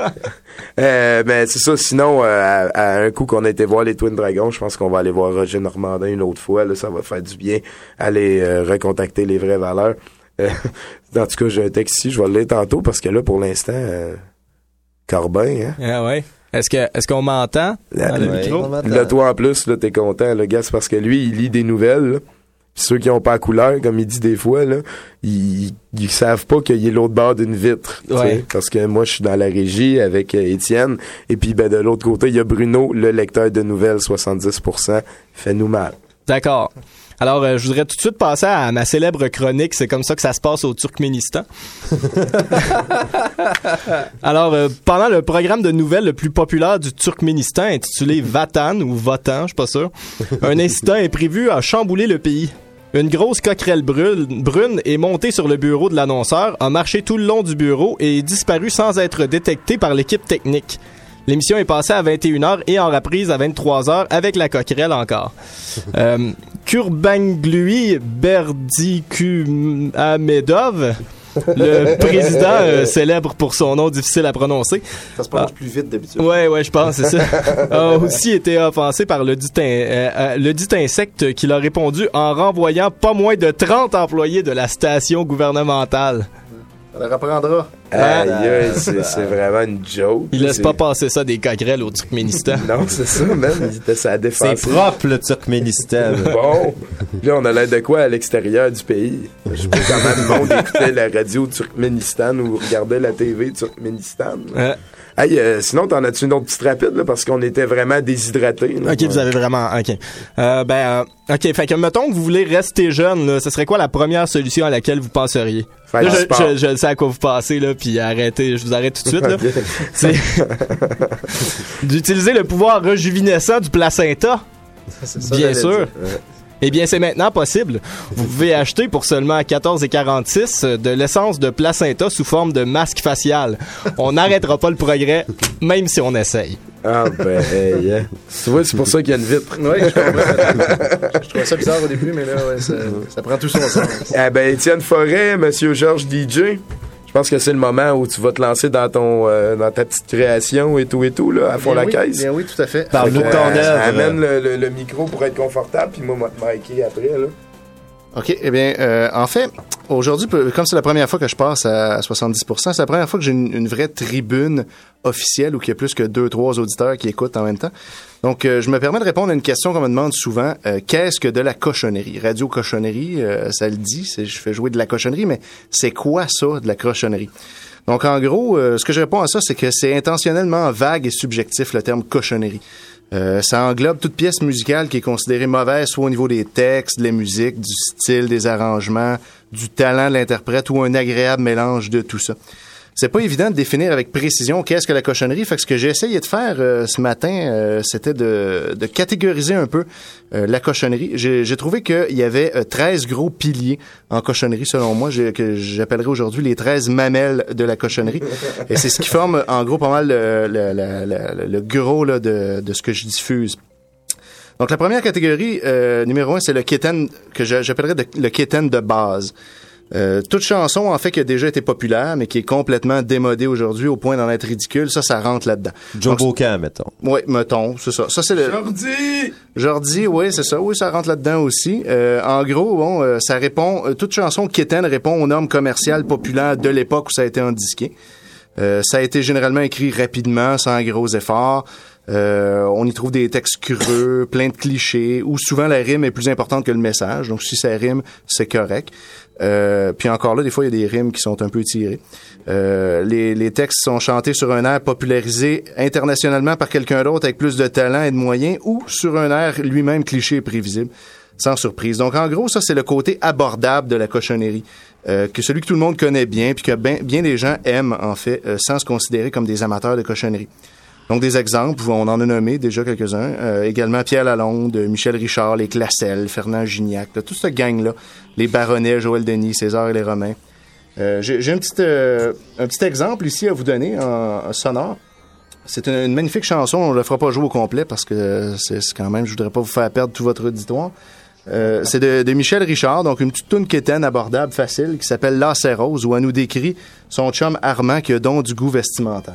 Speaker 5: euh, mais c'est ça, sinon, euh, à, à un coup qu'on a été voir les Twin Dragons, je pense qu'on va aller voir Roger Normandin une autre fois, là, ça va faire du bien, aller euh, recontacter les vraies valeurs. Euh, en tout cas, j'ai un texte ici, je vais le lire tantôt, parce que là, pour l'instant, euh, Corbin, hein.
Speaker 7: Ah ouais. Est-ce que est-ce qu'on m'entend
Speaker 5: Là,
Speaker 7: dans le
Speaker 5: ouais,
Speaker 7: micro?
Speaker 5: là, toi, en plus, là, t'es content, le gars, c'est parce que lui, il lit des nouvelles, là. Pis ceux qui ont pas la couleur, comme il dit des fois, là, ils, ils savent pas qu'il y a l'autre bord d'une vitre.
Speaker 7: Ouais.
Speaker 5: Parce que moi, je suis dans la régie avec euh, Étienne, et puis ben de l'autre côté, il y a Bruno, le lecteur de nouvelles, soixante-dix pour cent, fait-nous mal.
Speaker 7: D'accord. Alors, euh, je voudrais tout de suite passer à ma célèbre chronique. C'est comme ça que ça se passe au Turkménistan. Alors, euh, pendant le programme de nouvelles le plus populaire du Turkménistan, intitulé Vatan ou Votan, je suis pas sûr, un incident est prévu à chambouler le pays. Une grosse coquerelle brune, brune est montée sur le bureau de l'annonceur, a marché tout le long du bureau et est disparue sans être détectée par l'équipe technique. L'émission est passée à vingt et une heures et en reprise à vingt-trois heures avec la coquerelle encore. Euh, Kurbanglui Berdimuhamedov, le président euh, célèbre pour son nom difficile à prononcer.
Speaker 6: Ça se prononce ah. plus vite d'habitude.
Speaker 7: Ouais, ouais, je pense, c'est ça. A aussi été offensé par le dit, in- euh, euh, le dit insecte qui l'a répondu en renvoyant pas moins de trente employés de la station gouvernementale.
Speaker 6: Ça leur apprendra.
Speaker 5: Aïe, aïe, c'est, c'est vraiment une joke.
Speaker 7: Il laisse
Speaker 5: c'est...
Speaker 7: pas passer ça des coquerelles au Turkménistan.
Speaker 5: Non, c'est ça, même. Il était sa défense.
Speaker 3: C'est propre, le Turkménistan.
Speaker 5: Bon. Là, on a l'air de quoi à l'extérieur du pays? Je sais pas comment le monde écoutait la radio Turkménistan ou regardait la T V Turkménistan.
Speaker 7: Euh.
Speaker 5: Hey, euh, sinon, t'en as-tu une autre petite rapide, là, parce qu'on était vraiment déshydratés. Là.
Speaker 7: OK, vous avez vraiment... OK. Euh, ben, euh, OK, fait que mettons que vous voulez rester jeune, là, ce serait quoi la première solution à laquelle vous penseriez? Là, je, je, je, je sais à quoi vous pensez, là, puis arrêtez, je vous arrête tout de suite, là. Okay. C'est d'utiliser le pouvoir rejuvinescent du placenta. C'est ça, bien sûr. Eh bien, c'est maintenant possible. Vous pouvez acheter pour seulement quatorze dollars quarante-six de l'essence de placenta sous forme de masque facial. On n'arrêtera pas le progrès, même si on essaye.
Speaker 5: Ah ben, hey, hein. Tu vois, c'est pour ça qu'il y a une vitre.
Speaker 6: Oui, je comprends. Je trouvais ça bizarre au début, mais là, ouais, ça, ça prend tout son sens.
Speaker 5: Eh ben, Étienne Forêt, Monsieur Georges D J, je pense que c'est le moment où tu vas te lancer dans ton euh, dans ta petite création et tout et tout, là, à fond la
Speaker 6: oui,
Speaker 5: caisse.
Speaker 6: Bien oui, tout à fait.
Speaker 3: Parle-nous de ton œuvre.
Speaker 5: Amène le, le, le micro pour être confortable, puis moi, moi, te micer après, là.
Speaker 6: OK, eh bien, euh, en fait, aujourd'hui, comme c'est la première fois que je passe à soixante-dix pour cent, c'est la première fois que j'ai une, une vraie tribune officielle où il y a plus que deux, trois auditeurs qui écoutent en même temps. Donc, euh, je me permets de répondre à une question qu'on me demande souvent. Euh, qu'est-ce que de la cochonnerie? Radio cochonnerie, euh, ça le dit, c'est, je fais jouer de la cochonnerie, mais c'est quoi ça, de la cochonnerie? Donc, en gros, euh, ce que je réponds à ça, c'est que c'est intentionnellement vague et subjectif, le terme cochonnerie. Euh, ça englobe toute pièce musicale qui est considérée mauvaise, soit au niveau des textes, de la musique, du style, des arrangements, du talent de l'interprète ou un agréable mélange de tout ça. C'est pas évident de définir avec précision qu'est-ce que la cochonnerie. Fait que ce que j'ai essayé de faire euh, ce matin, euh, c'était de, de catégoriser un peu euh, la cochonnerie. J'ai, j'ai trouvé qu'il y avait euh, treize gros piliers en cochonnerie, selon moi, j'ai, que j'appellerais aujourd'hui les treize mamelles de la cochonnerie. Et c'est ce qui forme, en gros, pas mal le, le, le, le, le gros là, de, de ce que je diffuse. Donc, la première catégorie, euh, numéro un, c'est le kitten, que j'appellerais de, le kitten de base. Euh, toute chanson, en fait, qui a déjà été populaire, mais qui est complètement démodée aujourd'hui au point d'en être ridicule, ça, ça rentre là-dedans.
Speaker 3: Joe Bocan, mettons.
Speaker 6: Oui, mettons, c'est ça. Ça, c'est le...
Speaker 5: Jordi!
Speaker 6: Jordi, oui, c'est ça. Oui, ça rentre là-dedans aussi. Euh, en gros, bon, euh, ça répond... Euh, toute chanson quétaine répond aux normes commerciales populaires de l'époque où ça a été endisqué. Euh, ça a été généralement écrit rapidement, sans gros efforts. Euh, on y trouve des textes creux, plein de clichés, où souvent la rime est plus importante que le message. Donc, si ça rime, c'est correct. Euh, puis encore là, des fois, il y a des rimes qui sont un peu tirées. Euh, les, les textes sont chantés sur un air popularisé internationalement par quelqu'un d'autre avec plus de talent et de moyens, ou sur un air lui-même cliché et prévisible, sans surprise. Donc, en gros, ça, c'est le côté abordable de la cochonnerie, euh, que celui que tout le monde connaît bien, puis que bien, bien des gens aiment, en fait, euh, sans se considérer comme des amateurs de cochonnerie. Donc, des exemples, on en a nommé déjà quelques-uns. Euh, également Pierre Lalonde, Michel Richard, les Classel, Fernand Gignac, là, toute cette gang-là. Les Baronnets, Joël Denis, César et les Romains. Euh, j'ai j'ai un, petit, euh, un petit exemple ici à vous donner en, en sonore. C'est une, une magnifique chanson. On ne la fera pas jouer au complet parce que c'est, c'est quand même, je voudrais pas vous faire perdre tout votre auditoire. Euh, c'est de, de Michel Richard, donc une petite toune quétaine abordable, facile, qui s'appelle Lacet Rose, où elle nous décrit son chum Armand qui a donc du goût vestimentaire.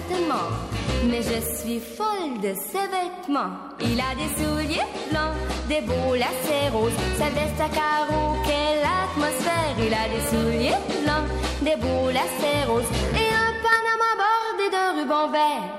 Speaker 19: certainement. Mais je suis folle de ses vêtements. Il a des souliers blancs, des beaux lacets roses, sa veste à carreaux, quelle atmosphère. Il a des souliers blancs, des beaux lacets roses et un panama bordé de rubans verts.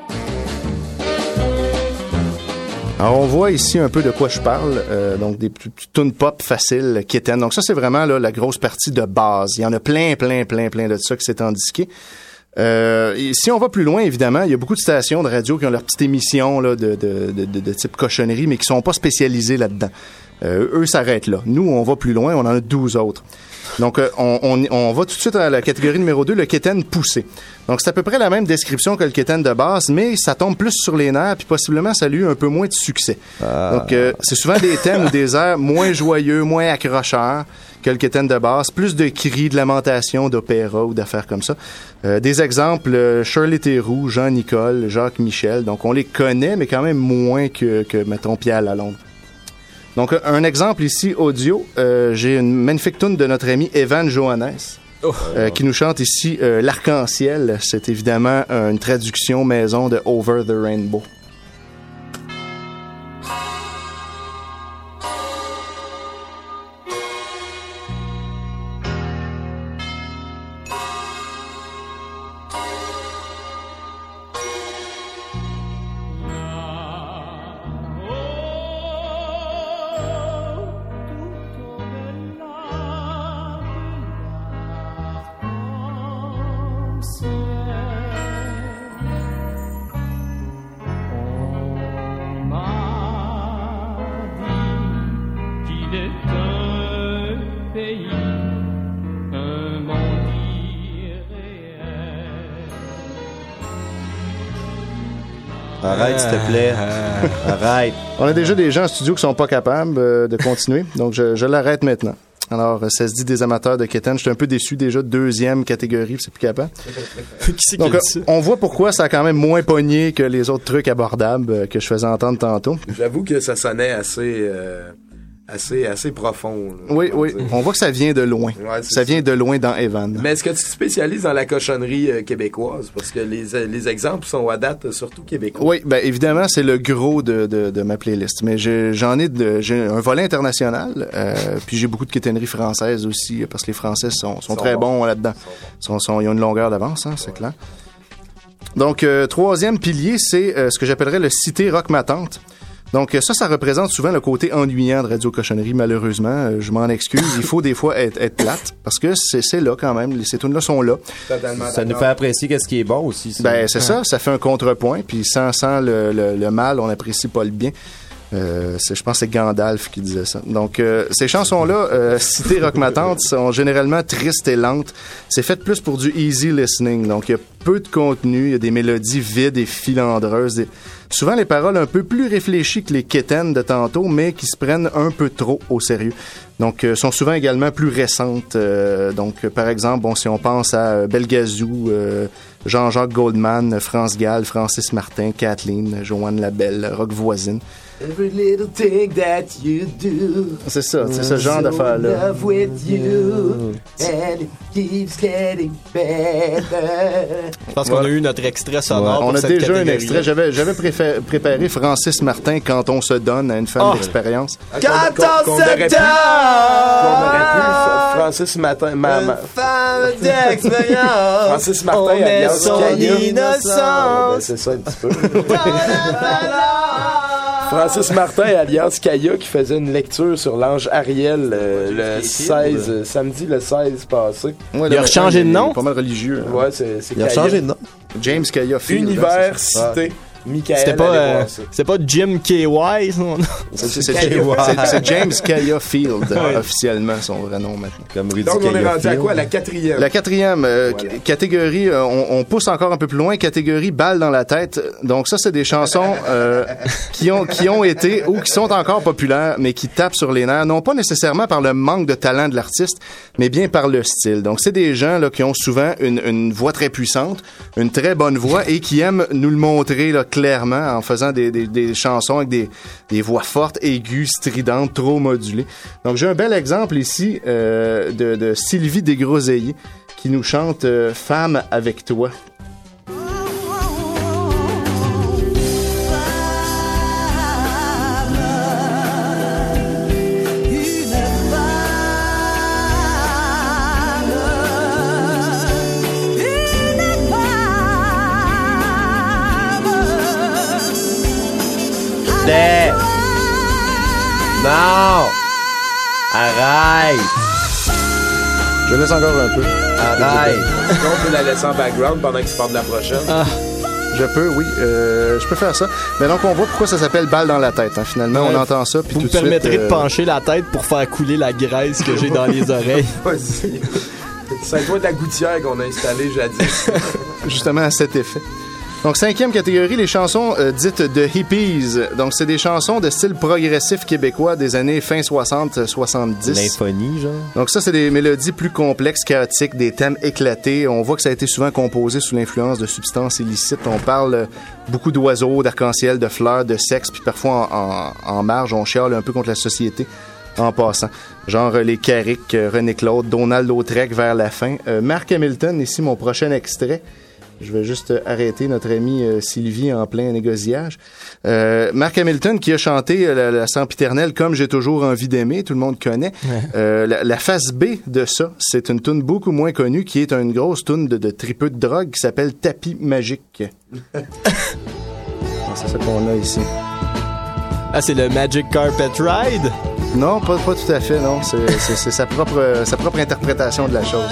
Speaker 6: Alors, on voit ici un peu de quoi je parle, euh, donc des tunes pop faciles, Kitten. Donc ça, c'est vraiment là, la grosse partie de base. Il y en a plein, plein, plein, plein de ça qui s'est en disqué. Euh, et si on va plus loin, évidemment, il y a beaucoup de stations de radio qui ont leur petite émission là, de, de, de, de, de type cochonnerie, mais qui sont pas spécialisées là-dedans. Euh, eux s'arrêtent là. Nous, on va plus loin, on en a douze autres. Donc, euh, on, on, on va tout de suite à la catégorie numéro deux, le kitten poussé. Donc, c'est à peu près la même description que le kitten de base, mais ça tombe plus sur les nerfs, puis possiblement, ça a eu un peu moins de succès. Ah. Donc, euh, c'est souvent des thèmes ou des airs moins joyeux, moins accrocheurs que le kitten de base, plus de cris, de lamentations, d'opéra ou d'affaires comme ça. Euh, des exemples, euh, Shirley Theroux, Jean-Nicole, Jacques Michel. Donc, on les connaît, mais quand même moins que, que mettons, Pierre Lalonde. Donc, un exemple ici, audio. Euh, j'ai une magnifique tune de notre ami Evan Johannes, oh. euh, qui nous chante ici euh, L'Arc-en-Ciel. C'est évidemment euh, une traduction maison de Over the Rainbow.
Speaker 3: Arrête, s'il te plaît. Arrête.
Speaker 6: On a déjà des gens en studio qui sont pas capables euh, de continuer, donc je, je l'arrête maintenant. Alors, ça se dit des amateurs de kitten. J'étais un peu déçu déjà, deuxième catégorie, c'est plus capable.
Speaker 7: Qui c'est
Speaker 6: donc,
Speaker 7: qui dit ça?
Speaker 6: On voit pourquoi ça a quand même moins pogné que les autres trucs abordables euh, que je faisais entendre tantôt.
Speaker 5: J'avoue que ça sonnait assez... Euh... Assez, assez profond. Là,
Speaker 6: oui, oui. Dire. On voit que ça vient de loin.
Speaker 5: Ouais,
Speaker 6: ça, ça vient de loin dans Evan.
Speaker 5: Mais est-ce que tu te spécialises dans la cochonnerie euh, québécoise? Parce que les, les exemples sont à date surtout québécois.
Speaker 6: Oui, ben évidemment, c'est le gros de, de, de ma playlist. Mais j'ai, j'en ai, de, j'ai un volet international. Euh, puis j'ai beaucoup de kittenerie française aussi, parce que les Français sont, sont, sont très bons, bons là-dedans. Ils, sont, sont, ils ont une longueur d'avance, hein, c'est clair. Donc, euh, troisième pilier, c'est euh, ce que j'appellerais le cité rock ma tante. Donc ça, ça représente souvent le côté ennuyant de Radio Cochonnerie, malheureusement. Euh, je m'en excuse. Il faut des fois être, être plate, parce que c'est, c'est là quand même. Ces tunes-là sont là.
Speaker 3: Totalement ça nous fait apprécier qu'est-ce qui est bon aussi. Ça.
Speaker 6: Ben c'est ça, ça fait un contrepoint. Puis sans, sans le, le, le mal, on n'apprécie pas le bien. Euh, c'est, je pense que c'est Gandalf qui disait ça. Donc, euh, ces chansons-là, euh, citées Rock Ma Tante, sont généralement tristes et lentes. C'est fait plus pour du easy listening. Donc, il y a peu de contenu, il y a des mélodies vides et filandreuses. Des... Souvent, les paroles un peu plus réfléchies que les quétaines de tantôt, mais qui se prennent un peu trop au sérieux. Donc, euh, sont souvent également plus récentes. Euh, donc, euh, par exemple, bon, si on pense à euh, Belgazou, euh, Jean-Jacques Goldman, France Gall, Francis Martin, Kathleen, Joanne Labelle, Rock Voisine.
Speaker 4: Every little thing that you do.
Speaker 6: C'est ça, c'est ce genre d'affaires-là.
Speaker 4: Love with you, and it keeps getting better.
Speaker 7: Je pense qu'on ouais. a eu notre extrait sonore.
Speaker 6: Ouais. On a
Speaker 7: cette
Speaker 6: déjà
Speaker 7: catégorie.
Speaker 6: un extrait. J'avais, j'avais préfé- préparé Francis Martin quand on se donne à une femme oh. d'expérience.
Speaker 5: Quand on, qu'on, qu'on se donne! Qu'on aurait pu, Francis Martin. Ma, ma,
Speaker 4: femme d'expérience.
Speaker 5: Francis Martin,
Speaker 4: on est son
Speaker 5: innocence. Ben, c'est ça un petit peu. Francis Martin, alias Kaya, qui faisait une lecture sur l'ange Ariel euh, le seize, euh, samedi le seize passé.
Speaker 6: Ouais,
Speaker 7: il a rechangé de nom?
Speaker 6: Pas mal religieux.
Speaker 5: Ouais, c'est, c'est
Speaker 3: il a changé de nom.
Speaker 6: James Kaya Field.
Speaker 5: Univers cité. Michael,
Speaker 7: c'était pas, euh, c'est pas Jim K Y son nom.
Speaker 6: C'est, c'est, c'est, c'est, c'est James Kaya Field, ouais. officiellement, son vrai nom maintenant.
Speaker 5: Comme Rudy Donc, on est rendu à quoi? La quatrième.
Speaker 6: La quatrième, euh, voilà. c- catégorie, euh, on, on pousse encore un peu plus loin, catégorie balle dans la tête. Donc, ça, c'est des chansons euh, qui, ont, qui ont été ou qui sont encore populaires, mais qui tapent sur les nerfs, non pas nécessairement par le manque de talent de l'artiste, mais bien par le style. Donc, c'est des gens là, qui ont souvent une, une voix très puissante, une très bonne voix, et qui aiment nous le montrer là, clairement en faisant des, des, des chansons avec des, des voix fortes, aiguës, stridentes, trop modulées. Donc, j'ai un bel exemple ici euh, de, de Sylvie Desgroseilliers qui nous chante euh, « Femme avec toi ».
Speaker 3: Arrête!
Speaker 6: Je laisse encore un peu.
Speaker 3: Arrête!
Speaker 5: Est-ce qu'on peut la laisser en background pendant qu'il se parle de la prochaine?
Speaker 6: Ah. Je peux, oui. Euh, je peux faire ça. Mais donc, on voit pourquoi ça s'appelle balle dans la tête. Hein. Finalement,
Speaker 7: Ouais.
Speaker 6: on entend ça. Puis
Speaker 7: Vous
Speaker 6: tout
Speaker 7: me
Speaker 6: de
Speaker 7: permettrez
Speaker 6: suite, euh...
Speaker 7: de pencher la tête pour faire couler la graisse que j'ai dans les oreilles.
Speaker 5: Vas-y. C'est un toit de la gouttière qu'on a installé jadis.
Speaker 6: Justement à cet effet. Donc, cinquième catégorie, les chansons euh, dites de hippies. Donc, c'est des chansons de style progressif québécois des années fin soixante soixante-dix.
Speaker 3: L'infonie, genre.
Speaker 6: Donc, ça, c'est des mélodies plus complexes, chaotiques, des thèmes éclatés. On voit que ça a été souvent composé sous l'influence de substances illicites. On parle euh, beaucoup d'oiseaux, d'arc-en-ciel, de fleurs, de sexe, puis parfois en, en, en marge, on chiale un peu contre la société en passant. Genre euh, les Carrick, euh, René Claude, Donald Lautrec vers la fin. Euh, Mark Hamilton, ici, mon prochain extrait. Je vais juste arrêter notre amie euh, Sylvie en plein négociage. Euh, Mark Hamilton qui a chanté euh, la, la sempiternelle Comme j'ai toujours envie d'aimer, tout le monde connaît.
Speaker 7: Ouais.
Speaker 6: Euh, la, la face B de ça, c'est une toune beaucoup moins connue qui est une grosse toune de, de tripeux de drogue qui s'appelle Tapis magique. C'est ça qu'on a ici.
Speaker 7: Ah, c'est le Magic Carpet Ride?
Speaker 6: Non, pas, pas tout à fait, non. C'est, c'est, c'est sa propre, sa propre interprétation de la chose.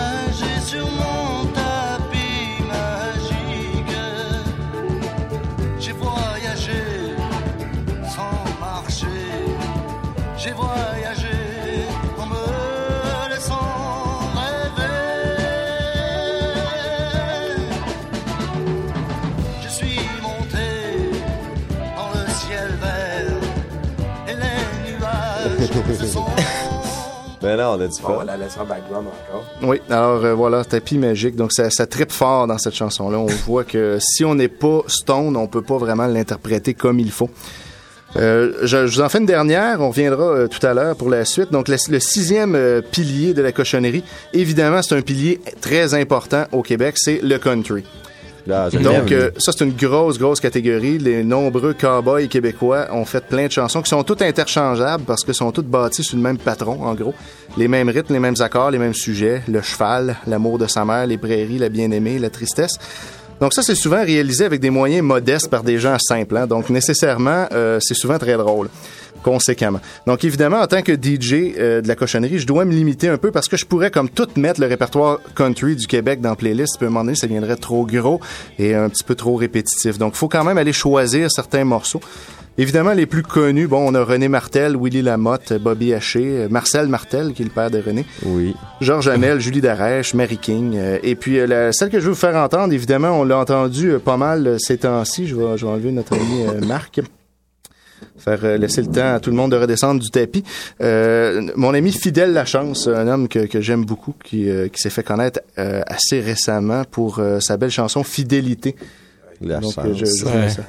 Speaker 3: Ben non, on a du fun.
Speaker 5: On va la laisser en background encore.
Speaker 6: Oui, alors euh, voilà, Tapis magique. Donc ça, ça trippe fort dans cette chanson-là. On voit que si on n'est pas stone, on peut pas vraiment l'interpréter comme il faut. Euh, je, je vous en fais une dernière, on reviendra euh, tout à l'heure pour la suite. Donc le, le sixième euh, pilier de la cochonnerie, évidemment c'est un pilier très important au Québec, c'est le country.
Speaker 3: Là,
Speaker 6: Donc, euh, ça, c'est une grosse, grosse catégorie. Les nombreux cow-boys québécois ont fait plein de chansons qui sont toutes interchangeables parce que sont toutes bâties sur le même patron, en gros. Les mêmes rythmes, les mêmes accords, les mêmes sujets. Le cheval, l'amour de sa mère, les prairies, la bien-aimée, la tristesse. Donc ça, c'est souvent réalisé avec des moyens modestes par des gens simples. Hein. Donc, nécessairement, euh, c'est souvent très drôle. Conséquemment. Donc, évidemment, en tant que D J euh, de la cochonnerie, je dois me limiter un peu parce que je pourrais, comme tout, mettre le répertoire country du Québec dans playlist. Puis, à un moment donné, ça viendrait trop gros et un petit peu trop répétitif. Donc, il faut quand même aller choisir certains morceaux. Évidemment, les plus connus, bon, on a René Martel, Willy Lamotte, Bobby Haché, Marcel Martel, qui est le père de René.
Speaker 3: Oui.
Speaker 6: Georges Hamel, Julie Darèche, Mary King. Euh, et puis, euh, la, celle que je veux vous faire entendre, évidemment, on l'a entendu euh, pas mal euh, ces temps-ci. Je vais, je vais enlever notre ami euh, Marc. Faire euh, laisser le temps à tout le monde de redescendre du tapis. Euh, mon ami Fidèle Lachance, un homme que, que j'aime beaucoup, qui, euh, qui s'est fait connaître euh, assez récemment pour euh, sa belle chanson Fidélité.
Speaker 3: La
Speaker 6: Donc,
Speaker 3: chance.
Speaker 6: euh, je, je
Speaker 3: Ouais.
Speaker 6: fais ça.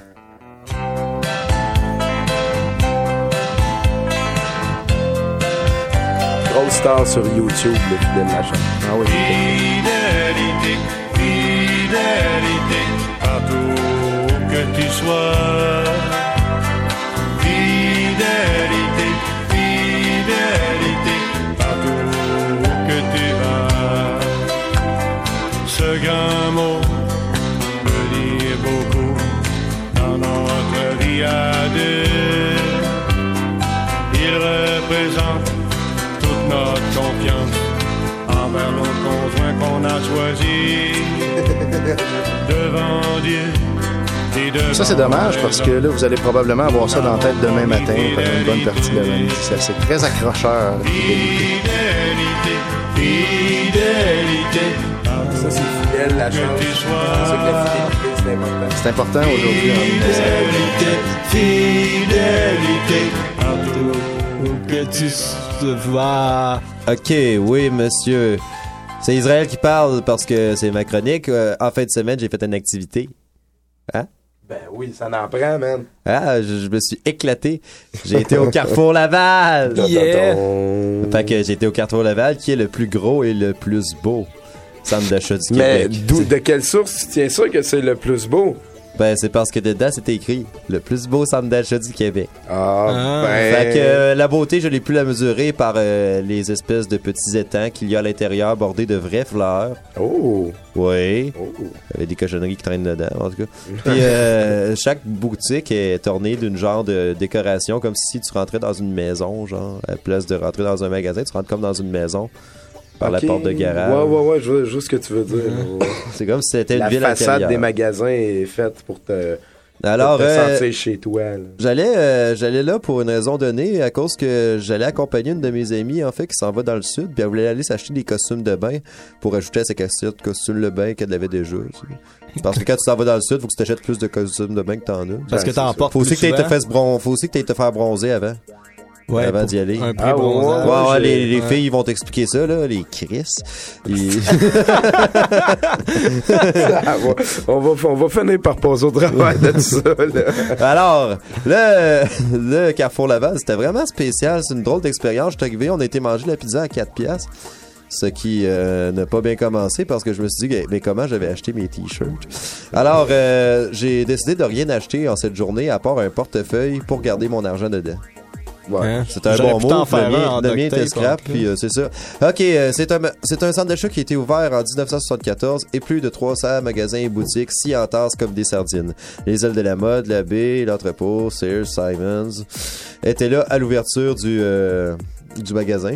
Speaker 5: Grosse star sur YouTube, le Fidèle Lachance.
Speaker 6: Ah oui.
Speaker 20: Fidélité, fidélité, partout que tu sois. Fidélité, fidélité, partout que tu vas. Ce grand mot peut dire beaucoup dans notre vie à deux. Il représente toute notre confiance envers nos conjoints qu'on a choisis devant Dieu.
Speaker 6: Ça, c'est dommage parce que là, vous allez probablement avoir ça dans la tête demain matin pendant une bonne partie de la nuit. C'est, c'est très accrocheur. La fidélité.
Speaker 20: Fidélité,
Speaker 5: ça, c'est Fidèle Lachance. C'est que la fidélité, c'est important.
Speaker 6: C'est important aujourd'hui. En
Speaker 20: fidélité,
Speaker 7: partout que tu te vas.
Speaker 3: OK, oui, monsieur. C'est Israël qui parle parce que c'est ma chronique. Euh, en fin de semaine, j'ai fait une activité. Hein?
Speaker 5: Ben oui, ça n'en prend, man.
Speaker 3: Ah, je, je me suis éclaté. J'ai été au Carrefour Laval.
Speaker 5: Yeah!
Speaker 3: Fait que j'ai été au Carrefour Laval, qui est le plus gros et le plus beau centre d'achat du
Speaker 5: Mais
Speaker 3: Québec.
Speaker 5: d'où, de quelle source tu tiens ça que c'est le plus beau?
Speaker 3: Ben, c'est parce que dedans, c'était écrit le plus beau centre d'achat du Québec.
Speaker 5: Ah, ben.
Speaker 3: Fait que euh, la beauté, je l'ai pu la mesurer par euh, les espèces de petits étangs qu'il y a à l'intérieur bordés de vraies fleurs.
Speaker 5: Oh!
Speaker 3: Oui.
Speaker 5: Oh.
Speaker 3: Il y a des cochonneries qui traînent dedans, en tout cas. Puis euh, chaque boutique est ornée d'une genre de décoration, comme si tu rentrais dans une maison, genre. À la place de rentrer dans un magasin, tu rentres comme dans une maison. Par
Speaker 5: okay.
Speaker 3: la porte de garage.
Speaker 5: Ouais, ouais, ouais, je vois, je vois ce que tu veux dire.
Speaker 3: Mmh. C'est comme si c'était une
Speaker 5: la
Speaker 3: ville
Speaker 5: façade
Speaker 3: intérieure.
Speaker 5: des magasins est faite pour te,
Speaker 3: Alors,
Speaker 5: pour te
Speaker 3: euh,
Speaker 5: sentir chez toi. Là.
Speaker 3: J'allais, euh, j'allais là pour une raison donnée, à cause que j'allais accompagner une de mes amies, en fait, qui s'en va dans le sud, puis elle voulait aller s'acheter des costumes de bain pour ajouter à sa cassette de costumes de bain qu'elle avait déjà. Parce que quand tu t'en vas dans le sud, faut que tu t'achètes plus de costumes de bain que t'en as.
Speaker 7: Parce que t'en portes
Speaker 3: Faut aussi
Speaker 7: plus
Speaker 3: que t'aies
Speaker 7: souvent.
Speaker 3: te, fait bron- faut aussi que t'aies te faire bronzer avant.
Speaker 7: Ouais,
Speaker 3: avant d'y aller.
Speaker 7: Un pré-bronzage.
Speaker 3: Ouais, ouais,
Speaker 7: Ouais,
Speaker 3: les, les
Speaker 7: ouais.
Speaker 3: filles ils vont t'expliquer ça, là, les Chris. Ils-
Speaker 5: Ah, ouais. on, va, on va finir par passer au travail de ça. Là.
Speaker 3: Alors, le, le Carrefour Laval, c'était vraiment spécial. C'est une drôle d'expérience. Je suis arrivé, on a été manger la pizza à quatre piastres. Ce qui euh, n'a pas bien commencé parce que je me suis dit, mais comment j'avais acheté mes t-shirts? Alors, euh, j'ai décidé de rien acheter en cette journée à part un portefeuille pour garder mon argent dedans.
Speaker 5: Ouais.
Speaker 3: Hein? C'est un
Speaker 7: J'aurais
Speaker 3: bon
Speaker 7: pu
Speaker 3: mot.
Speaker 7: t'en faire
Speaker 3: Le
Speaker 7: un
Speaker 3: mien,
Speaker 7: en
Speaker 3: le mien
Speaker 7: duct
Speaker 3: était
Speaker 7: tape,
Speaker 3: scrap,
Speaker 7: en
Speaker 3: puis euh, c'est ça. OK, euh, c'est un, c'est un centre d'achat qui a été ouvert en dix-neuf cent soixante-quatorze et plus de trois cents magasins et boutiques s'y entassent comme des sardines. Les ailes de la mode, la baie, l'entrepôt, Sears, Simons étaient là à l'ouverture du, euh, du magasin.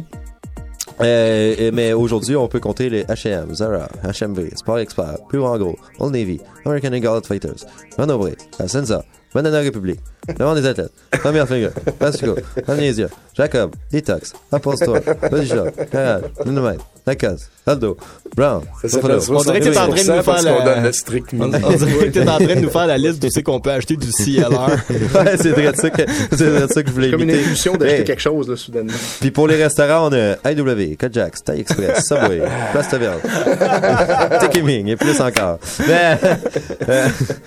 Speaker 3: Euh, et- mais aujourd'hui, on peut compter les H et M, Zara, H M V, Sport Expert, Plus en gros, Old Navy, American Eagle Fighters, Renault, Senza, Banana Republic, Le Monde des Athlètes, Tommy Hilfiger, Pastico, Amnesia, Jacob, Detox, Apostol, Body Shop, Garage, Lunomètre, Lacoste, Aldo, Brown,
Speaker 5: Ça
Speaker 3: Buffalo.
Speaker 5: s'appelle
Speaker 7: On dirait que t'es en train de nous faire
Speaker 5: parce qu'on
Speaker 7: la...
Speaker 5: donne le strict
Speaker 7: On,
Speaker 5: minimum.
Speaker 7: on dirait que t'es en train de nous faire la liste de ce qu'on peut acheter du C L R.
Speaker 3: Ouais, c'est vrai de ça que, c'est vrai de ça que je voulais
Speaker 6: Comme une
Speaker 3: imiter.
Speaker 6: impulsion d'acheter
Speaker 3: Hey.
Speaker 6: quelque chose, là, soudainement.
Speaker 3: Puis pour les restaurants, on a I W, Kojak, Thai Express, Subway, Place Taverne, Tekiming et plus encore. Mais, euh,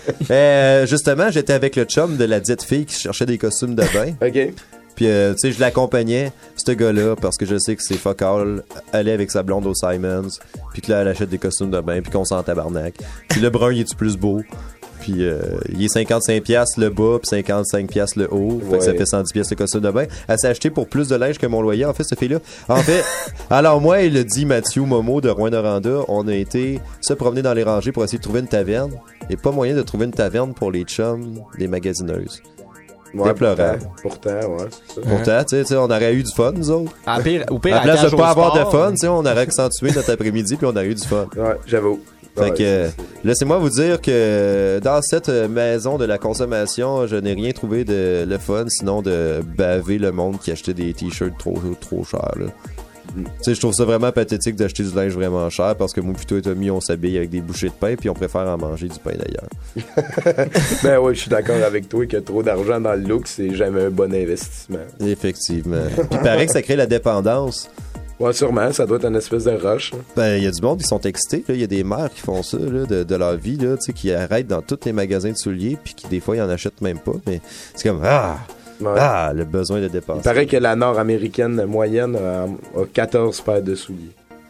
Speaker 3: euh, justement, j'étais avec le chum de la dite fille qui cherchait des costumes de bain.
Speaker 5: OK.
Speaker 3: Puis, euh, tu sais, je l'accompagnais, ce gars-là, parce que je sais que c'est fuck all, aller avec sa blonde au Simons, puis que là, elle achète des costumes de bain, puis qu'on s'en tabarnak. Puis le brun, il est-tu plus beau? Puis euh, il est cinquante-cinq piastres le bas, puis cinquante-cinq piastres le haut. Fait
Speaker 5: Ouais.
Speaker 3: que ça fait cent dix piastres le costume de bain. Elle s'est acheté pour plus de linge que mon loyer, en fait, cette fille-là. En fait, alors moi, il le dit Mathieu Momo de Rouyn-Noranda, on a été se promener dans les rangées pour essayer de trouver une taverne. Et pas moyen de trouver une taverne pour les chums des magasineuses.
Speaker 5: Ouais,
Speaker 3: Déplorable.
Speaker 5: Pourtant, pourtant, ouais. c'est ça.
Speaker 3: Pourtant, tu sais, tu sais, on aurait eu du fun, nous autres.
Speaker 7: À pire, au pire,
Speaker 3: À la
Speaker 7: à
Speaker 3: place de
Speaker 7: cage au
Speaker 3: pas avoir de
Speaker 7: sport.
Speaker 3: fun, tu sais, on aurait accentué notre après-midi puis on aurait eu du fun.
Speaker 5: Ouais, j'avoue.
Speaker 3: Fait
Speaker 5: Ouais,
Speaker 3: que,
Speaker 5: c'est-
Speaker 3: euh, laissez-moi vous dire que dans cette euh, maison de la consommation, je n'ai rien trouvé de le fun, sinon de baver le monde qui achetait des t-shirts trop, trop chers, là. Tu sais, je trouve ça vraiment pathétique d'acheter du linge vraiment cher parce que moi, plutôt, et Tommy, on s'habille avec des bouchées de pain puis on préfère en manger du pain d'ailleurs.
Speaker 5: Ben ouais, je suis d'accord avec toi que trop d'argent dans le look, c'est jamais un bon investissement.
Speaker 3: Effectivement. Puis il paraît que ça crée la dépendance.
Speaker 5: Ouais, sûrement, ça doit être une espèce de rush. hein.
Speaker 3: Ben, il y a du monde qui sont excités. là. Il y a des mères qui font ça là, de, de leur vie, là, tu sais, qui arrêtent dans tous les magasins de souliers puis qui, des fois, ils en achètent même pas. Mais c'est comme, ah,
Speaker 5: Ouais.
Speaker 3: ah, le besoin de
Speaker 5: Il
Speaker 3: dépenser.
Speaker 5: paraît que la nord-américaine moyenne a, a quatorze paires de souliers.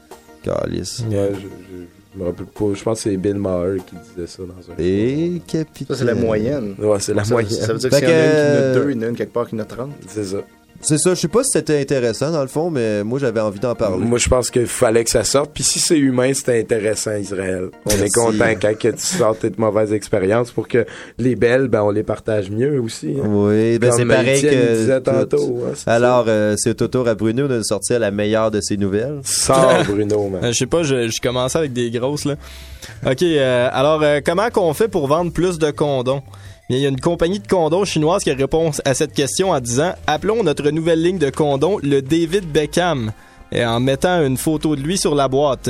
Speaker 3: Calice.
Speaker 5: Ouais, je, je, je me rappelle pas. Je pense que c'est Bill Maher qui disait ça dans un.
Speaker 3: Et capitaine.
Speaker 6: Ça, c'est la moyenne.
Speaker 5: Ouais, c'est la
Speaker 6: ça,
Speaker 5: moyenne.
Speaker 6: Ça veut dire que
Speaker 3: Fait
Speaker 6: s'il y en a une qui en a
Speaker 3: que-
Speaker 6: deux, il y en a une quelque part qui en a trente.
Speaker 5: C'est ça.
Speaker 3: C'est ça, je sais pas si c'était intéressant dans le fond, mais moi j'avais envie d'en parler.
Speaker 5: Moi, je pense qu'il fallait que ça sorte. Puis si c'est humain, c'était intéressant, Israël. On
Speaker 3: Merci.
Speaker 5: est content quand que tu sortes tes mauvaises expériences pour que les belles, ben, on les partage mieux aussi. hein.
Speaker 3: Oui, ben
Speaker 5: Comme
Speaker 3: c'est pareil
Speaker 5: Étienne
Speaker 3: que.
Speaker 5: disait
Speaker 3: tout.
Speaker 5: tantôt, hein, c'est
Speaker 3: Alors, euh, c'est au tour à Bruno de sortir la meilleure de ses nouvelles.
Speaker 5: Sors, Bruno, man.
Speaker 7: Euh, je sais pas, je, je commençais avec des grosses, là. OK, euh, alors, euh, comment qu'on fait pour vendre plus de condoms? Il y a une compagnie de condoms chinoise qui répond à cette question en disant « Appelons notre nouvelle ligne de condoms le David Beckham » et en mettant une photo de lui sur la boîte.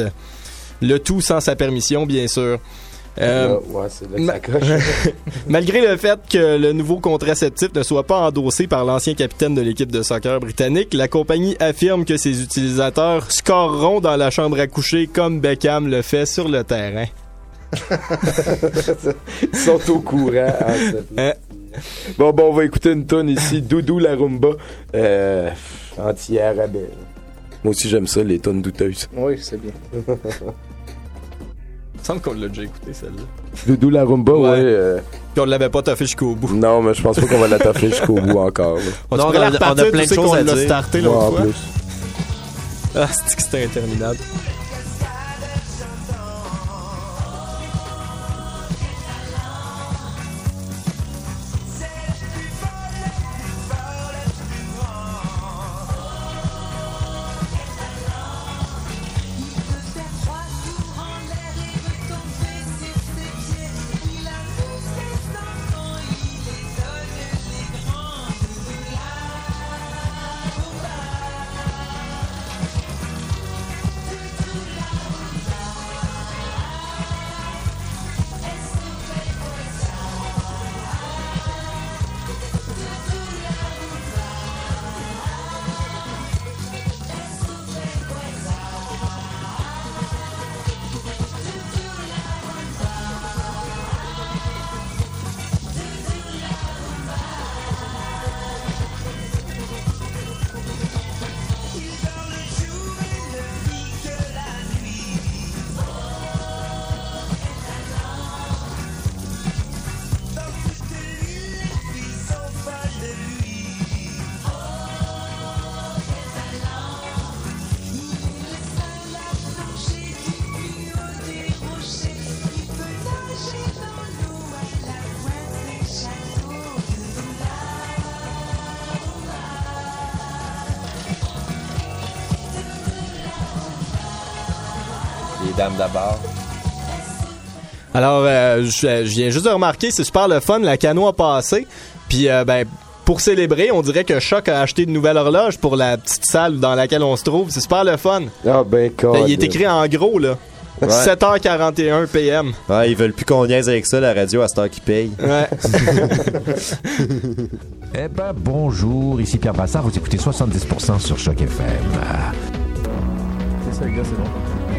Speaker 7: Le tout sans sa permission, bien sûr. Euh,
Speaker 5: Ouais, ouais, c'est là que
Speaker 7: ma-
Speaker 5: ça coche.
Speaker 7: Malgré le fait que le nouveau contraceptif ne soit pas endossé par l'ancien capitaine de l'équipe de soccer britannique, la compagnie affirme que ses utilisateurs scoreront dans la chambre à coucher comme Beckham le fait sur le terrain.
Speaker 5: Ils sont au courant. hein, ça-
Speaker 7: Hein?
Speaker 5: Bon, bon, on va écouter une tonne ici. Doudou la rumba. Euh, anti-arabelle. Moi aussi, j'aime ça, les tonnes douteuses.
Speaker 6: Oui, c'est bien.
Speaker 7: me semble qu'on l'a déjà écouté, celle-là.
Speaker 5: Doudou la Rumba, ouais. ouais euh...
Speaker 7: Puis on l'avait pas toffé jusqu'au bout.
Speaker 5: Non, mais je pense pas qu'on va la toffer jusqu'au bout encore.
Speaker 7: On,
Speaker 3: non, on, a, on a plein de choses à dire. On l'a
Speaker 7: starté l'autre fois. Ah, c'est que c'était interminable.
Speaker 3: Dames d'abord.
Speaker 7: Alors, euh, je, je viens juste de remarquer, c'est super le fun, la cano a passé. Puis, euh, ben, pour célébrer, on dirait que Choc a acheté une nouvelle horloge pour la petite salle dans laquelle on se trouve. C'est super le fun.
Speaker 5: Ah, ben, God.
Speaker 7: Il est écrit en gros, là. Ouais. sept heures quarante et un P M.
Speaker 3: Ouais, ils veulent plus qu'on niaise avec ça, la radio, à cette heure qu'ils payent.
Speaker 7: Ouais.
Speaker 21: Eh ben, bonjour, ici Pierre Brassard, vous écoutez soixante-dix pour cent sur Choc F M.
Speaker 16: C'est ça, les gars, c'est bon.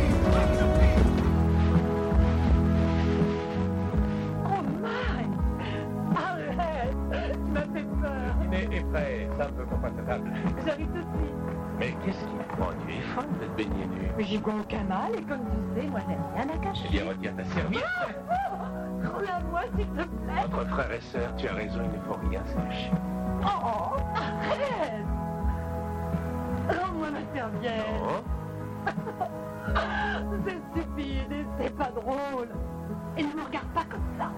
Speaker 14: J'arrive tout de suite.
Speaker 15: Mais qu'est-ce qui te prend? Tu es fan de te baigner nu.
Speaker 14: Mais j'y vois aucun mal, et comme tu sais, moi j'aime bien la cacher.
Speaker 15: Eh bien, regarde ta serviette.
Speaker 14: Rends-la-moi, s'il te plaît.
Speaker 15: Entre frères et sœurs, tu as raison, il ne faut rien se cacher.
Speaker 14: Oh, arrête. Rends-moi ma serviette.
Speaker 15: Non.
Speaker 14: C'est stupide et c'est pas drôle. Et ne me regarde pas comme ça.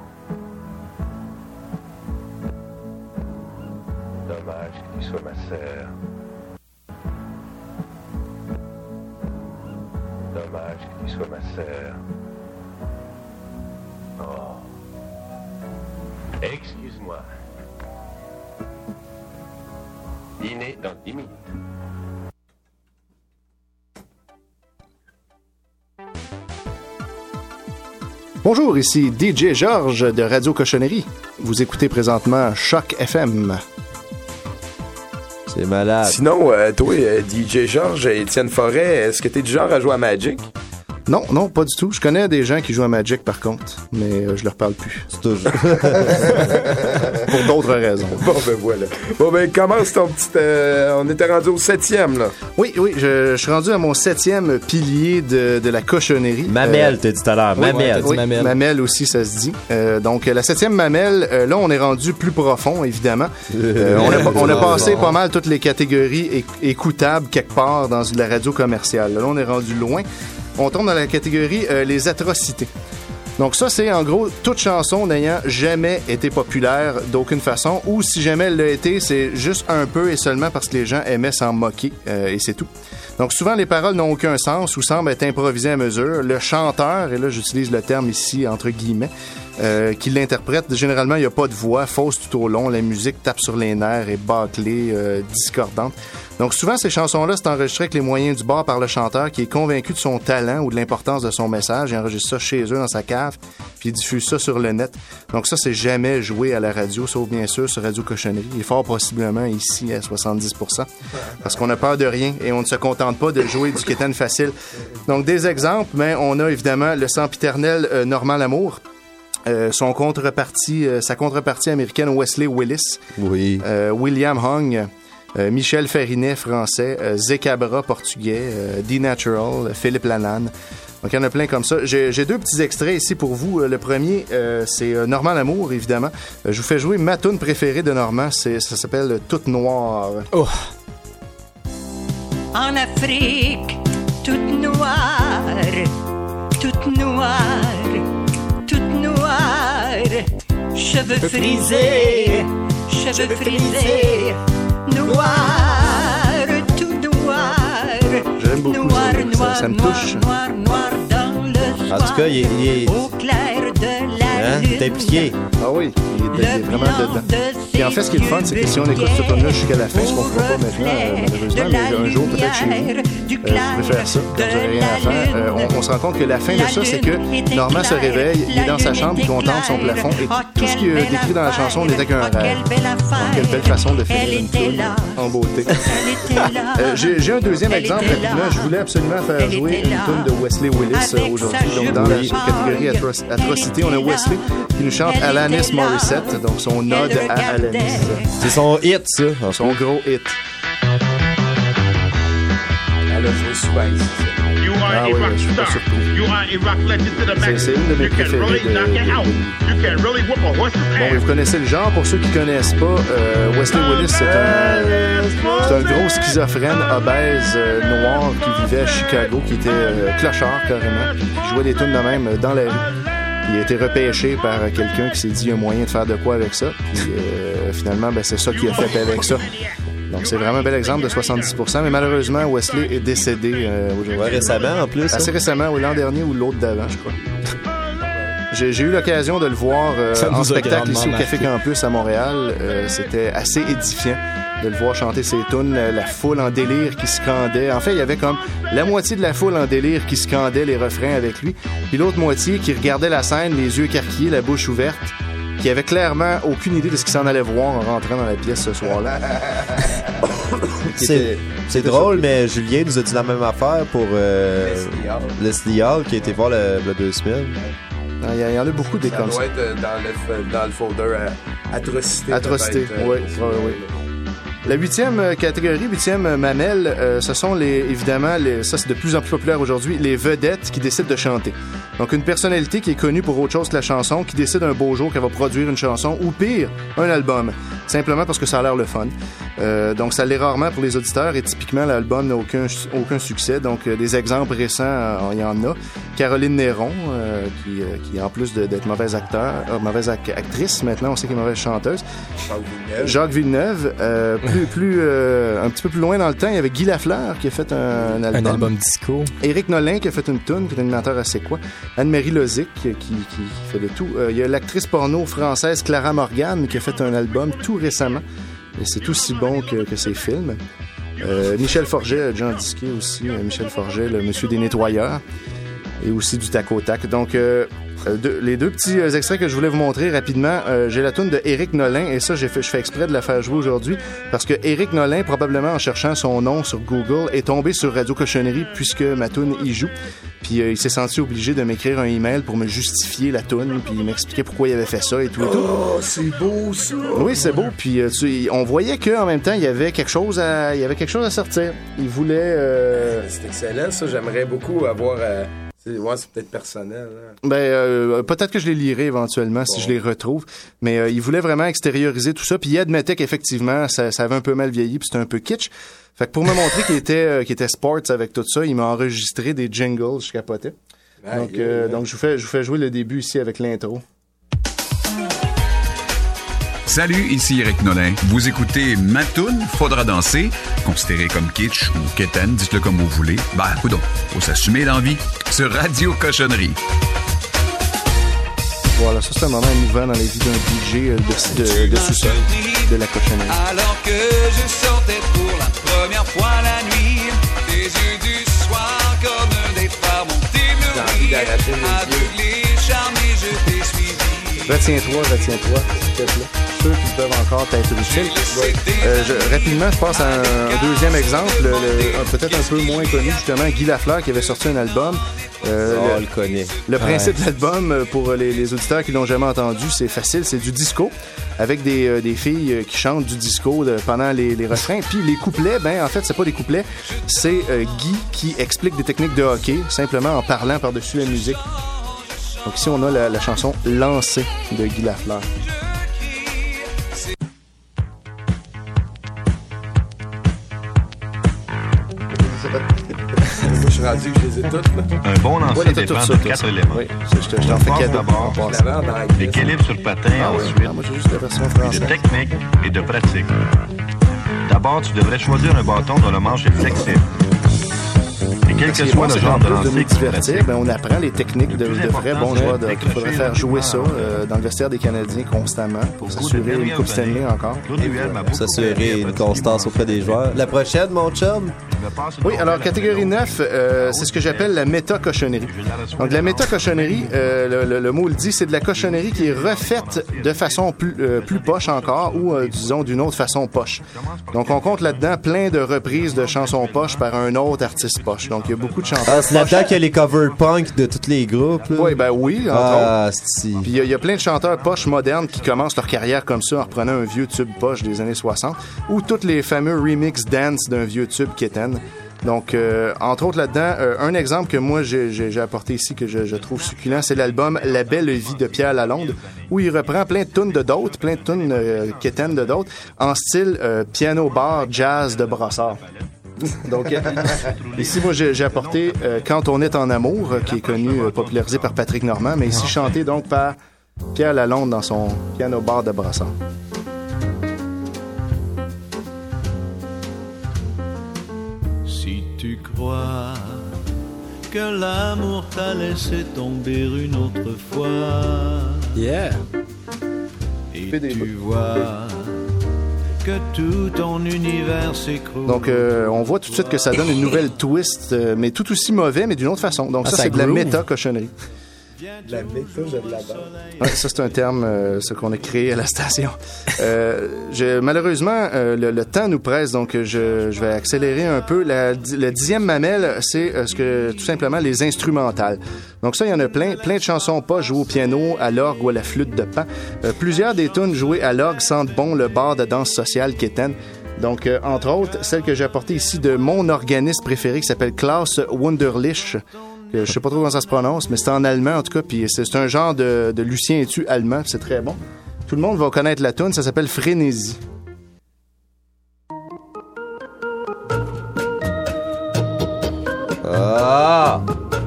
Speaker 15: Dommage que tu sois ma sœur. Dommage que tu sois ma sœur. Oh. Excuse-moi. Dîner dans dix minutes.
Speaker 6: Bonjour, ici D J Georges de Radio Cochonnerie. Vous écoutez présentement Choc F M.
Speaker 3: C'est malade.
Speaker 5: Sinon, euh, toi, euh, D J Georges, Étienne Forêt, est-ce que t'es du genre à jouer à Magic?
Speaker 6: Non, non, pas du tout. Je connais des gens qui jouent à Magic, par contre, mais euh, je leur parle plus.
Speaker 3: C'est toujours.
Speaker 6: Pour d'autres raisons.
Speaker 5: Bon, ben voilà. Bon, ben commence ton petit... Euh, on était rendu au septième, là.
Speaker 6: Oui, oui, je, je suis rendu à mon septième pilier de, de la cochonnerie.
Speaker 3: Mamelle,
Speaker 6: euh,
Speaker 3: t'as dit tout à l'heure.
Speaker 6: Oui,
Speaker 3: mamelle.
Speaker 6: Oui,
Speaker 7: mamelle.
Speaker 6: mamelle aussi, ça se dit. Euh, donc, la septième mamelle, euh, là, on est rendu plus profond, évidemment. Euh, on, a, on a passé pas mal toutes les catégories éc- écoutables quelque part dans de la radio commerciale. Là, on est rendu loin. On tombe dans la catégorie euh, les atrocités. Donc ça, c'est en gros toute chanson n'ayant jamais été populaire d'aucune façon, ou si jamais elle l'a été, c'est juste un peu et seulement parce que les gens aimaient s'en moquer, euh, et c'est tout. Donc souvent, les paroles n'ont aucun sens ou semblent être improvisées à mesure. Le chanteur, et là j'utilise le terme ici entre guillemets, euh, qui l'interprète, généralement il n'y a pas de voix, fausse tout au long, la musique tape sur les nerfs, est bâclée, euh, discordante. Donc souvent, ces chansons-là, c'est enregistré avec les moyens du bord par le chanteur qui est convaincu de son talent ou de l'importance de son message. Il enregistre ça chez eux dans sa cave, puis il diffuse ça sur le net. Donc ça, c'est jamais joué à la radio, sauf bien sûr sur Radio Cochonnerie, et fort possiblement ici à soixante-dix pour cent, parce qu'on a peur de rien et on ne se contente pas de jouer du quétaine facile. Donc des exemples, mais on a évidemment le sempiternel euh, Normand Lamour. Euh, son contrepartie, euh, sa contrepartie américaine Wesley Willis.
Speaker 3: Oui.
Speaker 6: Euh, William Hung. Euh, Michel Farinet, français, euh, Zecabra, portugais, euh, D-Natural, Philippe Lalanne. Donc, il y en a plein comme ça. J'ai, j'ai deux petits extraits ici pour vous. Le premier, euh, c'est Normand Lamour, évidemment. Euh, je vous fais jouer ma tune préférée de Normand. C'est, ça s'appelle « Toute noire ».
Speaker 7: Oh.
Speaker 1: En Afrique, toute noire, toute noire, toute noire, cheveux frisés, cheveux frisés, noir, tout noir.
Speaker 6: J'aime beaucoup
Speaker 1: noir,
Speaker 6: ça,
Speaker 1: noir,
Speaker 6: ça, ça me
Speaker 1: noir,
Speaker 6: touche.
Speaker 1: Noir, noir, dans le soir.
Speaker 3: En tout cas, il est, il est...
Speaker 1: Au clair de la
Speaker 3: hein?
Speaker 1: lune.
Speaker 3: T'es impliqué.
Speaker 6: Ah oui, il est, il est vraiment dedans. Et en fait, ce qui est le fun, c'est que si on écoute ce tune-là jusqu'à la fin, ce qu'on ne fera pas maintenant, euh, malheureusement, mais un jour, peut-être chez vous, euh, vous pouvez faire ça, quand vous n'aurez rien à faire. Euh, on, on se rend compte que la fin de ça, c'est que Normand se réveille, il est dans sa chambre, il contemple son plafond, et tout ce qui est décrit dans la chanson n'était qu'un rêve. Donc, quelle belle façon de finir une tune en beauté. euh, j'ai, j'ai un deuxième exemple, rapidement. Je voulais absolument faire jouer une tune de Wesley Willis euh, aujourd'hui. Donc, dans la catégorie atro- atrocité, on a Wesley qui nous chante Alanis Morissette, donc son ode à Alanis.
Speaker 3: C'est son hit, ça.
Speaker 6: Son gros hit.
Speaker 5: Elle a joué souvent ici, ça.
Speaker 6: Ah oui, je suis pas surpris. C'est, c'est une de mes préférées de, de, de... Bon, vous connaissez le genre. Pour ceux qui connaissent pas, euh, Wesley Willis, c'est un, c'est un gros schizophrène obèse euh, noir qui vivait à Chicago, qui était euh, clochard carrément, qui jouait des tunes de même euh, dans la rue. Il a été repêché par quelqu'un qui s'est dit il y a un moyen de faire de quoi avec ça. Puis euh, finalement, ben, c'est ça qu'il a fait avec ça. Donc, c'est vraiment un bel exemple de soixante-dix pour cent. Mais malheureusement, Wesley est décédé euh, aujourd'hui.
Speaker 3: Ouais, récemment, en plus.
Speaker 6: Assez
Speaker 3: hein?
Speaker 6: récemment, ou l'an dernier ou l'autre d'avant, je crois. J'ai, j'ai eu l'occasion de le voir euh, en spectacle ici au Café Campus à Montréal. Euh, c'était assez édifiant de le voir chanter ses tunes, la foule en délire qui scandait. En fait, il y avait comme la moitié de la foule en délire qui scandait les refrains avec lui, puis l'autre moitié qui regardait la scène, les yeux écarquillés, la bouche ouverte, qui avait clairement aucune idée de ce qu'il s'en allait voir en rentrant dans la pièce ce soir-là.
Speaker 3: c'est, était... c'est drôle, mais Julien nous a dit la même affaire pour euh, Leslie Hall qui a été voir le, le deux semaines.
Speaker 6: Il y, y en a beaucoup des
Speaker 5: ça
Speaker 6: comme ça.
Speaker 5: Ça doit être dans le, dans le folder euh, Atrocité.
Speaker 6: Atrocité, oui. oui, oui. La huitième catégorie, huitième mamelle, euh, ce sont les, évidemment, les, ça c'est de plus en plus populaire aujourd'hui, les vedettes qui décident de chanter. Donc une personnalité qui est connue pour autre chose que la chanson, qui décide un beau jour qu'elle va produire une chanson, ou pire, un album, simplement parce que ça a l'air le fun. Euh, donc ça l'est rarement pour les auditeurs et typiquement l'album n'a aucun, aucun succès. Donc euh, des exemples récents, euh, il y en a. Caroline Néron, euh, qui, euh, qui en plus de, d'être mauvaise acteur, euh, mauvaise ac- actrice, maintenant on sait qu'elle est mauvaise chanteuse.
Speaker 5: Jacques Villeneuve.
Speaker 6: Jacques Villeneuve, euh, plus, plus, euh, un petit peu plus loin dans le temps, il y avait Guy Lafleur qui a fait un, un album.
Speaker 7: Un album disco.
Speaker 6: Éric Nolin qui a fait une toune, qui est un animateur assez quoi. Anne-Marie Lozic qui, qui, qui fait de tout. Euh, il y a l'actrice porno française Clara Morgan qui a fait un album tout récemment. Et c'est aussi bon que, que ses films. Euh, Michel Forget, Jean Disquet aussi. Euh, Michel Forget, le monsieur des nettoyeurs. Et aussi du tac au tac. Donc, euh, de, les deux petits euh, extraits que je voulais vous montrer rapidement. Euh, j'ai la toune de Éric Nolin. Et ça, j'ai fait, je fais exprès de la faire jouer aujourd'hui. Parce que Éric Nolin, probablement en cherchant son nom sur Google, est tombé sur Radio Cochonnerie puisque ma toune y joue. Puis euh, il s'est senti obligé de m'écrire un email pour me justifier la toune, puis il m'expliquait pourquoi il avait fait ça et tout et tout.
Speaker 5: Oh, c'est beau ça.
Speaker 6: Oui, c'est beau. Puis euh, tu, on voyait que en même temps il y avait quelque chose à, il y avait quelque chose à sortir. Il voulait. Euh...
Speaker 5: C'est excellent ça. J'aimerais beaucoup avoir. Euh... C'est, ouais, c'est peut-être personnel. Hein.
Speaker 6: Ben euh, peut-être que je les lirai éventuellement bon. si je les retrouve. Mais euh, il voulait vraiment extérioriser tout ça. Puis il admettait qu'effectivement ça, ça avait un peu mal vieilli, puis c'était un peu kitsch. Fait que pour me montrer qu'il était, euh, qu'il était sports avec tout ça, il m'a enregistré des jingles, je capotais. Ah, donc, yeah, euh, yeah. donc je vous fais, je vous fais jouer le début ici avec l'intro.
Speaker 22: Salut, ici Éric Nolin. Vous écoutez Ma toune, Faudra danser, considéré comme kitsch ou quétaine, dites-le comme vous voulez. Ben, coudonc, faut s'assumer l'envie, sur Radio Cochonnerie.
Speaker 6: Voilà, ça c'est un moment émouvant dans la vie d'un D J de, de, de, de sous-sol, de la cochonnerie.
Speaker 23: Alors que je sortais pour la première fois la nuit, les yeux du soir comme des phares m'ont ébloui. Aveuglé, charmé, je t'ai suivi.
Speaker 6: Retiens-toi, retiens-toi, s'il te plaît. ceux qui peuvent encore être utiles. Euh, je, rapidement, je passe à un, un deuxième exemple, le, le, un, peut-être un peu moins connu, justement, Guy Lafleur qui avait sorti un album. Euh,
Speaker 3: oh,
Speaker 6: le,
Speaker 3: on le connaît.
Speaker 6: Le principe
Speaker 3: ouais.
Speaker 6: de l'album, pour les, les auditeurs qui l'ont jamais entendu, c'est facile, c'est du disco, avec des, euh, des filles qui chantent du disco de, pendant les, les refrains. Puis les couplets, ben en fait, c'est pas des couplets, c'est euh, Guy qui explique des techniques de hockey, simplement en parlant par-dessus la musique. Donc ici, on a la, la chanson « Lancée » de Guy Lafleur.
Speaker 5: Je suis rendu que je les ai toutes. Là.
Speaker 2: Un bon lancer
Speaker 6: ouais,
Speaker 2: dépend
Speaker 6: ça,
Speaker 2: de quatre
Speaker 6: ça.
Speaker 2: éléments.
Speaker 6: Oui, je te, je t'en fais cadeau.
Speaker 2: D'abord, l'équilibre sur le patin,
Speaker 6: ah,
Speaker 2: ensuite,
Speaker 6: oui. ah, moi, j'ai juste la version française.
Speaker 2: de technique et de pratique. D'abord, tu devrais choisir un bâton dont le manche est flexible. Et quel que soit le genre de lancer
Speaker 6: de divertir, ben, on apprend les techniques de, de vrais bons joueurs. De, il faudrait faire jouer ça euh, dans le vestiaire des Canadiens constamment pour s'assurer une Coupe Stanley encore.
Speaker 3: Pour s'assurer une constance auprès des joueurs. La prochaine, mon chum?
Speaker 6: Oui, alors catégorie neuf, euh, c'est ce que j'appelle la méta-cochonnerie. Donc la méta-cochonnerie, euh, le, le, le mot le dit, c'est de la cochonnerie qui est refaite de façon plus, euh, plus poche encore ou euh, disons d'une autre façon poche. Donc on compte là-dedans plein de reprises de chansons poche par un autre artiste poche. Donc il y a beaucoup de chansons.
Speaker 3: Ah, c'est là-dedans qu'il y a les cover punk de tous les groupes. Là.
Speaker 6: Oui, ben oui, entre
Speaker 3: ah,
Speaker 6: autres.
Speaker 3: Si.
Speaker 6: Puis il y, y a plein de chanteurs poche modernes qui commencent leur carrière comme ça en reprenant un vieux tube poche des années soixante ou tous les fameux remix dance d'un vieux tube quétaine. Donc, euh, entre autres là-dedans, euh, un exemple que moi j'ai, j'ai, j'ai apporté ici que je, je trouve succulent, c'est l'album La Belle Vie de Pierre Lalonde, où il reprend plein de tunes de d'autres, plein de tunes euh, quétaines de d'autres, en style euh, piano bar, jazz de Brossard. Donc, euh, ici, moi, j'ai, j'ai apporté euh, Quand on est en amour, euh, qui est connu, euh, popularisé par Patrick Normand, mais ici chanté donc par Pierre Lalonde dans son piano bar de Brossard.
Speaker 20: Si tu crois que l'amour t'a laissé tomber une autre fois,
Speaker 5: yeah.
Speaker 20: Et tu vois que tout ton univers s'écroule.
Speaker 6: Donc, euh, on voit tout de suite que ça donne une nouvelle twist, euh, mais tout aussi mauvais, mais d'une autre façon. Donc, ah, ça, ça, c'est groove. De la méta-cochonnerie.
Speaker 5: La méta de la bande.
Speaker 6: Ouais, ça, c'est un terme euh, ce qu'on a créé à la station. Euh, je, malheureusement, euh, le, le temps nous presse, donc je, je vais accélérer un peu. La, le dixième mamelle, c'est euh, ce que tout simplement les instrumentales. Donc ça, il y en a plein. Plein de chansons pas jouées au piano, à l'orgue ou à la flûte de pan. Euh, plusieurs des tunes jouées à l'orgue sentent bon le bar de danse sociale quétaine. Donc, euh, entre autres, celle que j'ai apportée ici de mon organiste préféré qui s'appelle Klaus Wunderlich. Je sais pas trop comment ça se prononce, mais c'est en allemand en tout cas, puis c'est, c'est un genre de, de Lucien Etu allemand, puis c'est très bon. Tout le monde va connaître la tune, ça s'appelle Frénésie.
Speaker 3: Ah!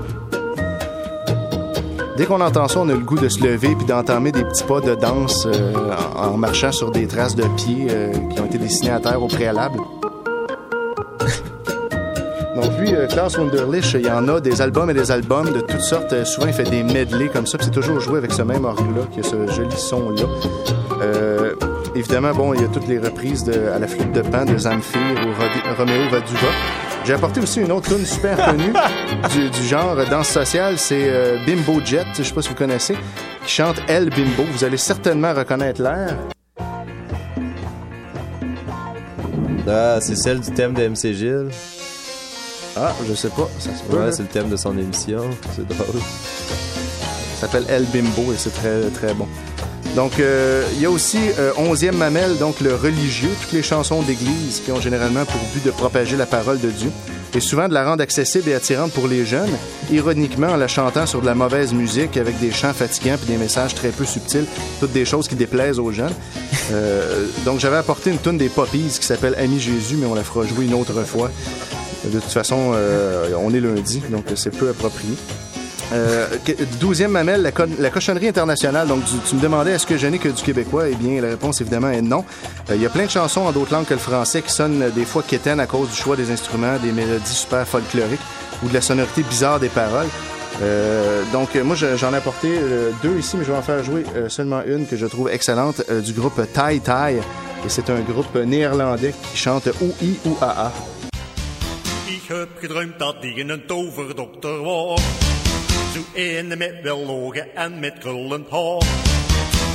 Speaker 6: Dès qu'on entend ça, on a le goût de se lever puis d'entamer des petits pas de danse euh, en, en marchant sur des traces de pieds euh, qui ont été dessinées à terre au préalable. Donc lui, euh, Klaus Wunderlich, il y en a des albums et des albums de toutes sortes. Euh, souvent, il fait des medley comme ça, puis c'est toujours joué avec ce même orgue-là, qui a ce joli son-là. Euh, évidemment, bon, il y a toutes les reprises de, à la flûte de pan de Zamfir ou Rod- Roméo Vaduva. J'ai apporté aussi une autre tune super connue du, du genre danse sociale, c'est euh, Bimbo Jet, je sais pas si vous connaissez, qui chante Elle Bimbo. Vous allez certainement reconnaître l'air.
Speaker 3: Ah, c'est celle du thème de M C Gilles.
Speaker 6: Ah, je sais pas, ça se peut.
Speaker 3: Ouais,
Speaker 6: là.
Speaker 3: c'est le thème de son émission, c'est drôle.
Speaker 6: Ça s'appelle El Bimbo et c'est très, très bon. Donc, euh, il y a aussi euh, onzième mamelle, donc le religieux, toutes les chansons d'église qui ont généralement pour but de propager la parole de Dieu et souvent de la rendre accessible et attirante pour les jeunes, ironiquement en la chantant sur de la mauvaise musique avec des chants fatigants puis des messages très peu subtils, toutes des choses qui déplaisent aux jeunes. Euh, donc, j'avais apporté une toune des Poppies qui s'appelle Ami Jésus, mais on la fera jouer une autre fois. De toute façon, euh, on est lundi, donc c'est peu approprié. Euh, douzième mamelle, la, co- la cochonnerie internationale. Donc, tu, tu me demandais est-ce que je n'ai que du québécois? Eh bien, la réponse, évidemment, est non. Il euh, y a plein de chansons en d'autres langues que le français qui sonnent des fois quétaines à cause du choix des instruments, des mélodies super folkloriques ou de la sonorité bizarre des paroles. Euh, donc, moi, je, j'en ai apporté euh, deux ici, mais je vais en faire jouer euh, seulement une que je trouve excellente, euh, du groupe Tai Tai. Et c'est un groupe néerlandais qui chante O-I ou A A.
Speaker 20: Ik heb gedroomd dat ik een toverdokter was. Zo ene met wel ogen en met krullend haar.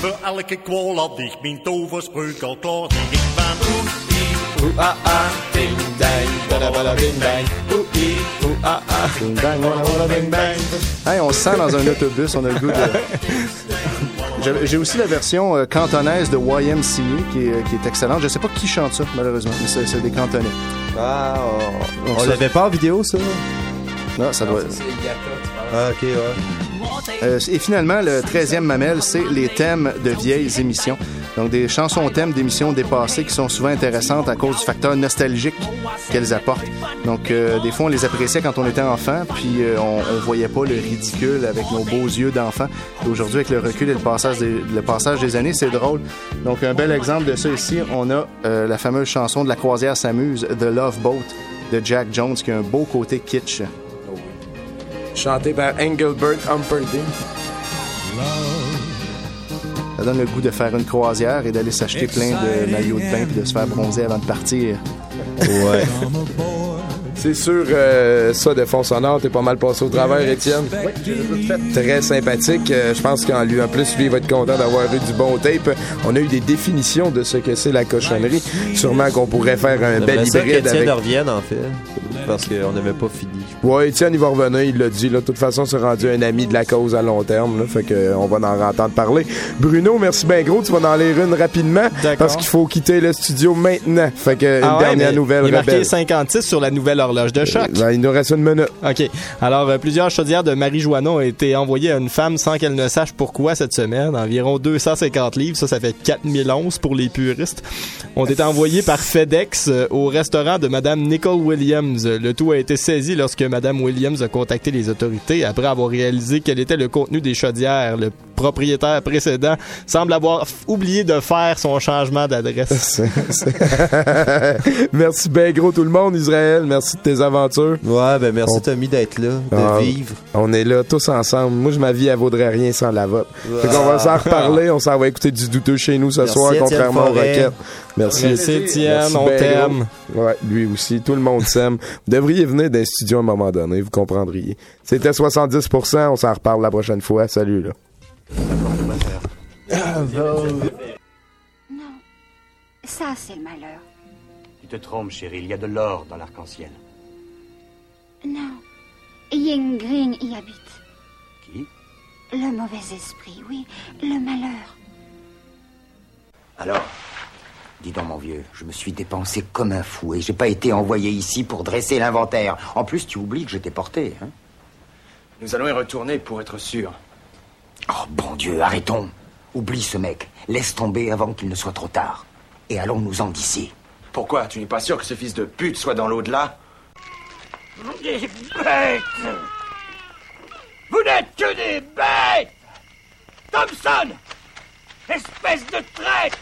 Speaker 20: Voor elke kwal had ik mijn toverspreuk al klaar. Ik ben
Speaker 5: Oeh, ah, ah, ding, dang, bada, bada, bing, bang. Ouh, ouh, ah, ah, ding, dang, bada, bada, bing, bang.
Speaker 6: Hey, on se sent dans un autobus, on a le goût de... J'ai, j'ai aussi la version euh, cantonaise de Y M C A qui est, qui est excellente. Je sais pas qui chante ça, malheureusement, mais c'est, c'est des cantonais.
Speaker 3: Ah, on, on
Speaker 6: ça,
Speaker 3: l'avait pas en vidéo, ça?
Speaker 6: Non, ça doit...
Speaker 5: Ça, c'est Yata, tu penses?
Speaker 3: Ah, ok, ouais.
Speaker 6: Euh, et finalement, le treizième mamelle, c'est les thèmes de vieilles émissions. Donc, des chansons thèmes d'émissions dépassées qui sont souvent intéressantes à cause du facteur nostalgique qu'elles apportent. Donc, euh, des fois, on les appréciait quand on était enfant, puis euh, on, on voyait pas le ridicule avec nos beaux yeux d'enfant. Et aujourd'hui, avec le recul et le passage des, le passage des années, c'est drôle. Donc, un bel exemple de ça ici, on a euh, la fameuse chanson de La croisière s'amuse, The Love Boat, de Jack Jones, qui a un beau côté kitsch.
Speaker 5: Chanté par Engelbert Humperdinck.
Speaker 6: Ça donne le goût de faire une croisière et d'aller s'acheter plein de maillots de bain puis de se faire bronzer avant de partir.
Speaker 3: Ouais.
Speaker 5: C'est sûr, euh, ça, de fond sonore, t'es pas mal passé au travers, Étienne.
Speaker 6: Oui, j'ai tout fait.
Speaker 5: Très sympathique. Euh, je pense qu'en lui, en plus, lui, il va être content d'avoir eu du bon tape. On a eu des définitions de ce que c'est la cochonnerie. Sûrement qu'on pourrait faire un bel
Speaker 3: ça
Speaker 5: hybride
Speaker 3: avec...
Speaker 5: avec...
Speaker 3: revienne, en fait, parce qu'on n'avait pas fini.
Speaker 5: Ouais, Étienne, il va revenir, il l'a dit. Là, de toute façon, c'est rendu un ami de la cause à long terme. Là, fait que, euh, on va en entendre parler. Bruno, merci bien gros. Tu vas en lire une rapidement.
Speaker 7: D'accord.
Speaker 5: Parce qu'il faut quitter le studio maintenant. Fait que,
Speaker 7: ah
Speaker 5: une
Speaker 7: ouais,
Speaker 5: dernière nouvelle.
Speaker 7: Il est marqué
Speaker 5: rebelle.
Speaker 7: cinquante-six sur la nouvelle horloge de choc.
Speaker 5: Ben, il nous reste une minute.
Speaker 7: OK. Alors, euh, plusieurs chaudières de Marie Joannon ont été envoyées à une femme sans qu'elle ne sache pourquoi cette semaine. Environ deux cent cinquante livres. Ça, ça fait quatre mille onze pour les puristes. Ont été envoyés par FedEx euh, au restaurant de Madame Nicole Williams. Le tout a été saisi lorsque Madame Williams a contacté les autorités après avoir réalisé quel était le contenu des chaudières. Le propriétaire précédent semble avoir f- oublié de faire son changement d'adresse.
Speaker 5: C'est, c'est... Merci bien gros tout le monde, Israël. Merci de tes aventures.
Speaker 3: Ouais, ben merci
Speaker 5: on...
Speaker 3: Tommy d'être là, de
Speaker 5: ah,
Speaker 3: vivre.
Speaker 5: On est là tous ensemble. Moi, je ma vie, elle vaudrait rien sans la vôtre.
Speaker 3: Ah.
Speaker 5: Fait qu'on va s'en reparler. On s'en va écouter du douteux chez nous ce
Speaker 3: merci
Speaker 5: soir,
Speaker 3: Étienne
Speaker 5: contrairement aux
Speaker 3: Forêt.
Speaker 5: Roquettes. Merci.
Speaker 7: Merci Étienne,
Speaker 5: Merci
Speaker 7: on
Speaker 5: ben
Speaker 7: t'aime.
Speaker 5: Gros. Ouais, lui aussi. Tout le monde s'aime. Vous devriez venir d'un studio à un moment donné, vous comprendriez. C'était soixante-dix pour cent. On s'en reparle la prochaine fois. Salut, là.
Speaker 8: Non, ça c'est le malheur.
Speaker 9: Tu te trompes, chérie, il y a de l'or dans l'arc-en-ciel.
Speaker 8: Non, Yingring y habite.
Speaker 9: Qui?
Speaker 8: Le mauvais esprit, oui, le malheur.
Speaker 13: Alors, dis donc mon vieux, je me suis dépensé comme un fou et j'ai pas été envoyé ici pour dresser l'inventaire. En plus, tu oublies que je t'ai porté, hein?
Speaker 9: Nous allons y retourner pour être sûrs.
Speaker 13: Oh, bon Dieu, arrêtons. Oublie ce mec. Laisse tomber avant qu'il ne soit trop tard. Et allons-nous-en d'ici.
Speaker 9: Pourquoi? Tu n'es pas sûr que ce fils de pute soit dans l'au-delà?
Speaker 14: Des bêtes! Vous n'êtes que des bêtes! Thompson! Espèce de traître!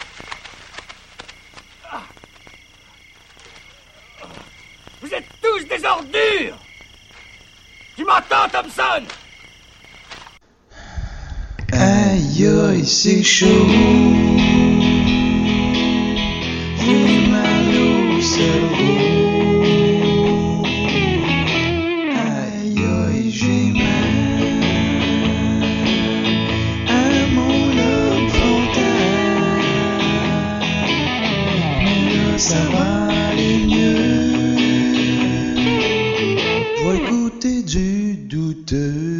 Speaker 14: Vous êtes tous des ordures! Tu m'entends, Thompson?
Speaker 24: Aïe, aïe, c'est chaud. J'ai mal au cerveau. Aïe, aïe, j'ai mal à mon lobe frontal. Mais là, ça va aller mieux. Je vais écouter du douteux.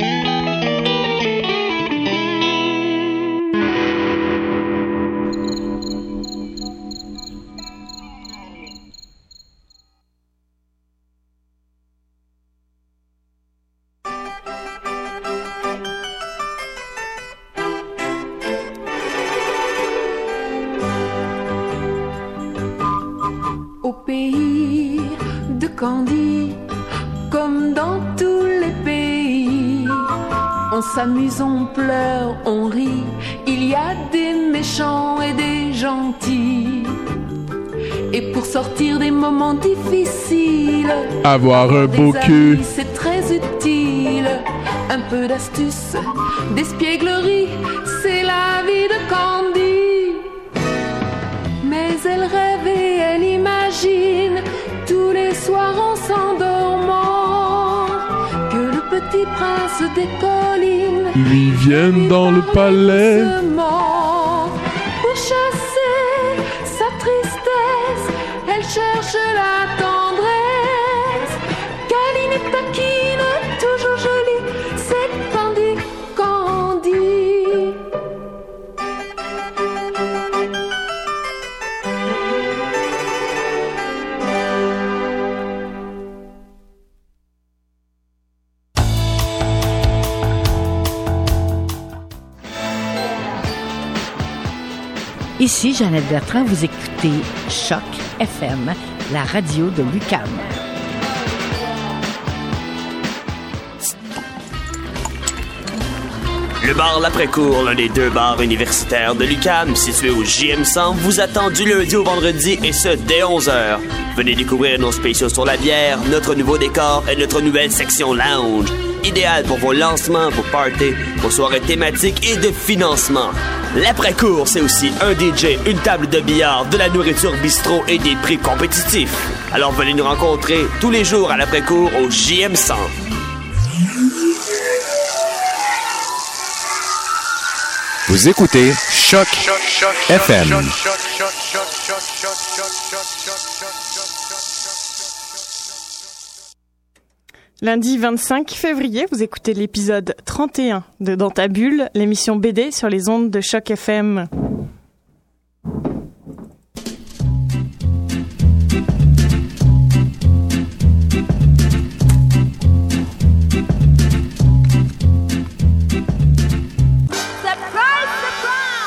Speaker 25: Au pays de Candy, comme dans tous les pays, on s'amuse, on pleure, on rit. Il y a des méchants et des gentils. Et pour sortir des moments difficiles,
Speaker 26: avoir un beau
Speaker 25: des
Speaker 26: cul,
Speaker 25: amis, c'est très utile. Un peu d'astuce, d'espièglerie, c'est la vie de Candy. Mais elle rêve et elle imagine tous les soirs en s'endormant que le petit prince des collines
Speaker 26: lui viennent dans le palais.
Speaker 25: doucement. chasser sa tristesse, elle cherche la tendresse. Câline et taquine, toujours jolie, c'est Candy, Candy.
Speaker 10: Ici Jeannette Bertrand, vous écoutez Choc F M, la radio de l'U Q A M.
Speaker 11: Le bar L'Après-Cour, l'un des deux bars universitaires de l'U Q A M, situé au J M cent, vous attend du lundi au vendredi et ce, dès onze heures. Venez découvrir nos spéciaux sur la bière, notre nouveau décor et notre nouvelle section lounge. Idéal pour vos lancements, vos parties, vos soirées thématiques et de financement. L'après-cour, c'est aussi un D J, une table de billard, de la nourriture bistrot et des prix compétitifs. Alors venez nous rencontrer tous les jours à l'après-cour au J M cent.
Speaker 12: Vous écoutez Choc F M.
Speaker 17: Lundi vingt-cinq février, vous écoutez l'épisode trente et un de Dans ta bulle, l'émission B D sur les ondes de Choc F M.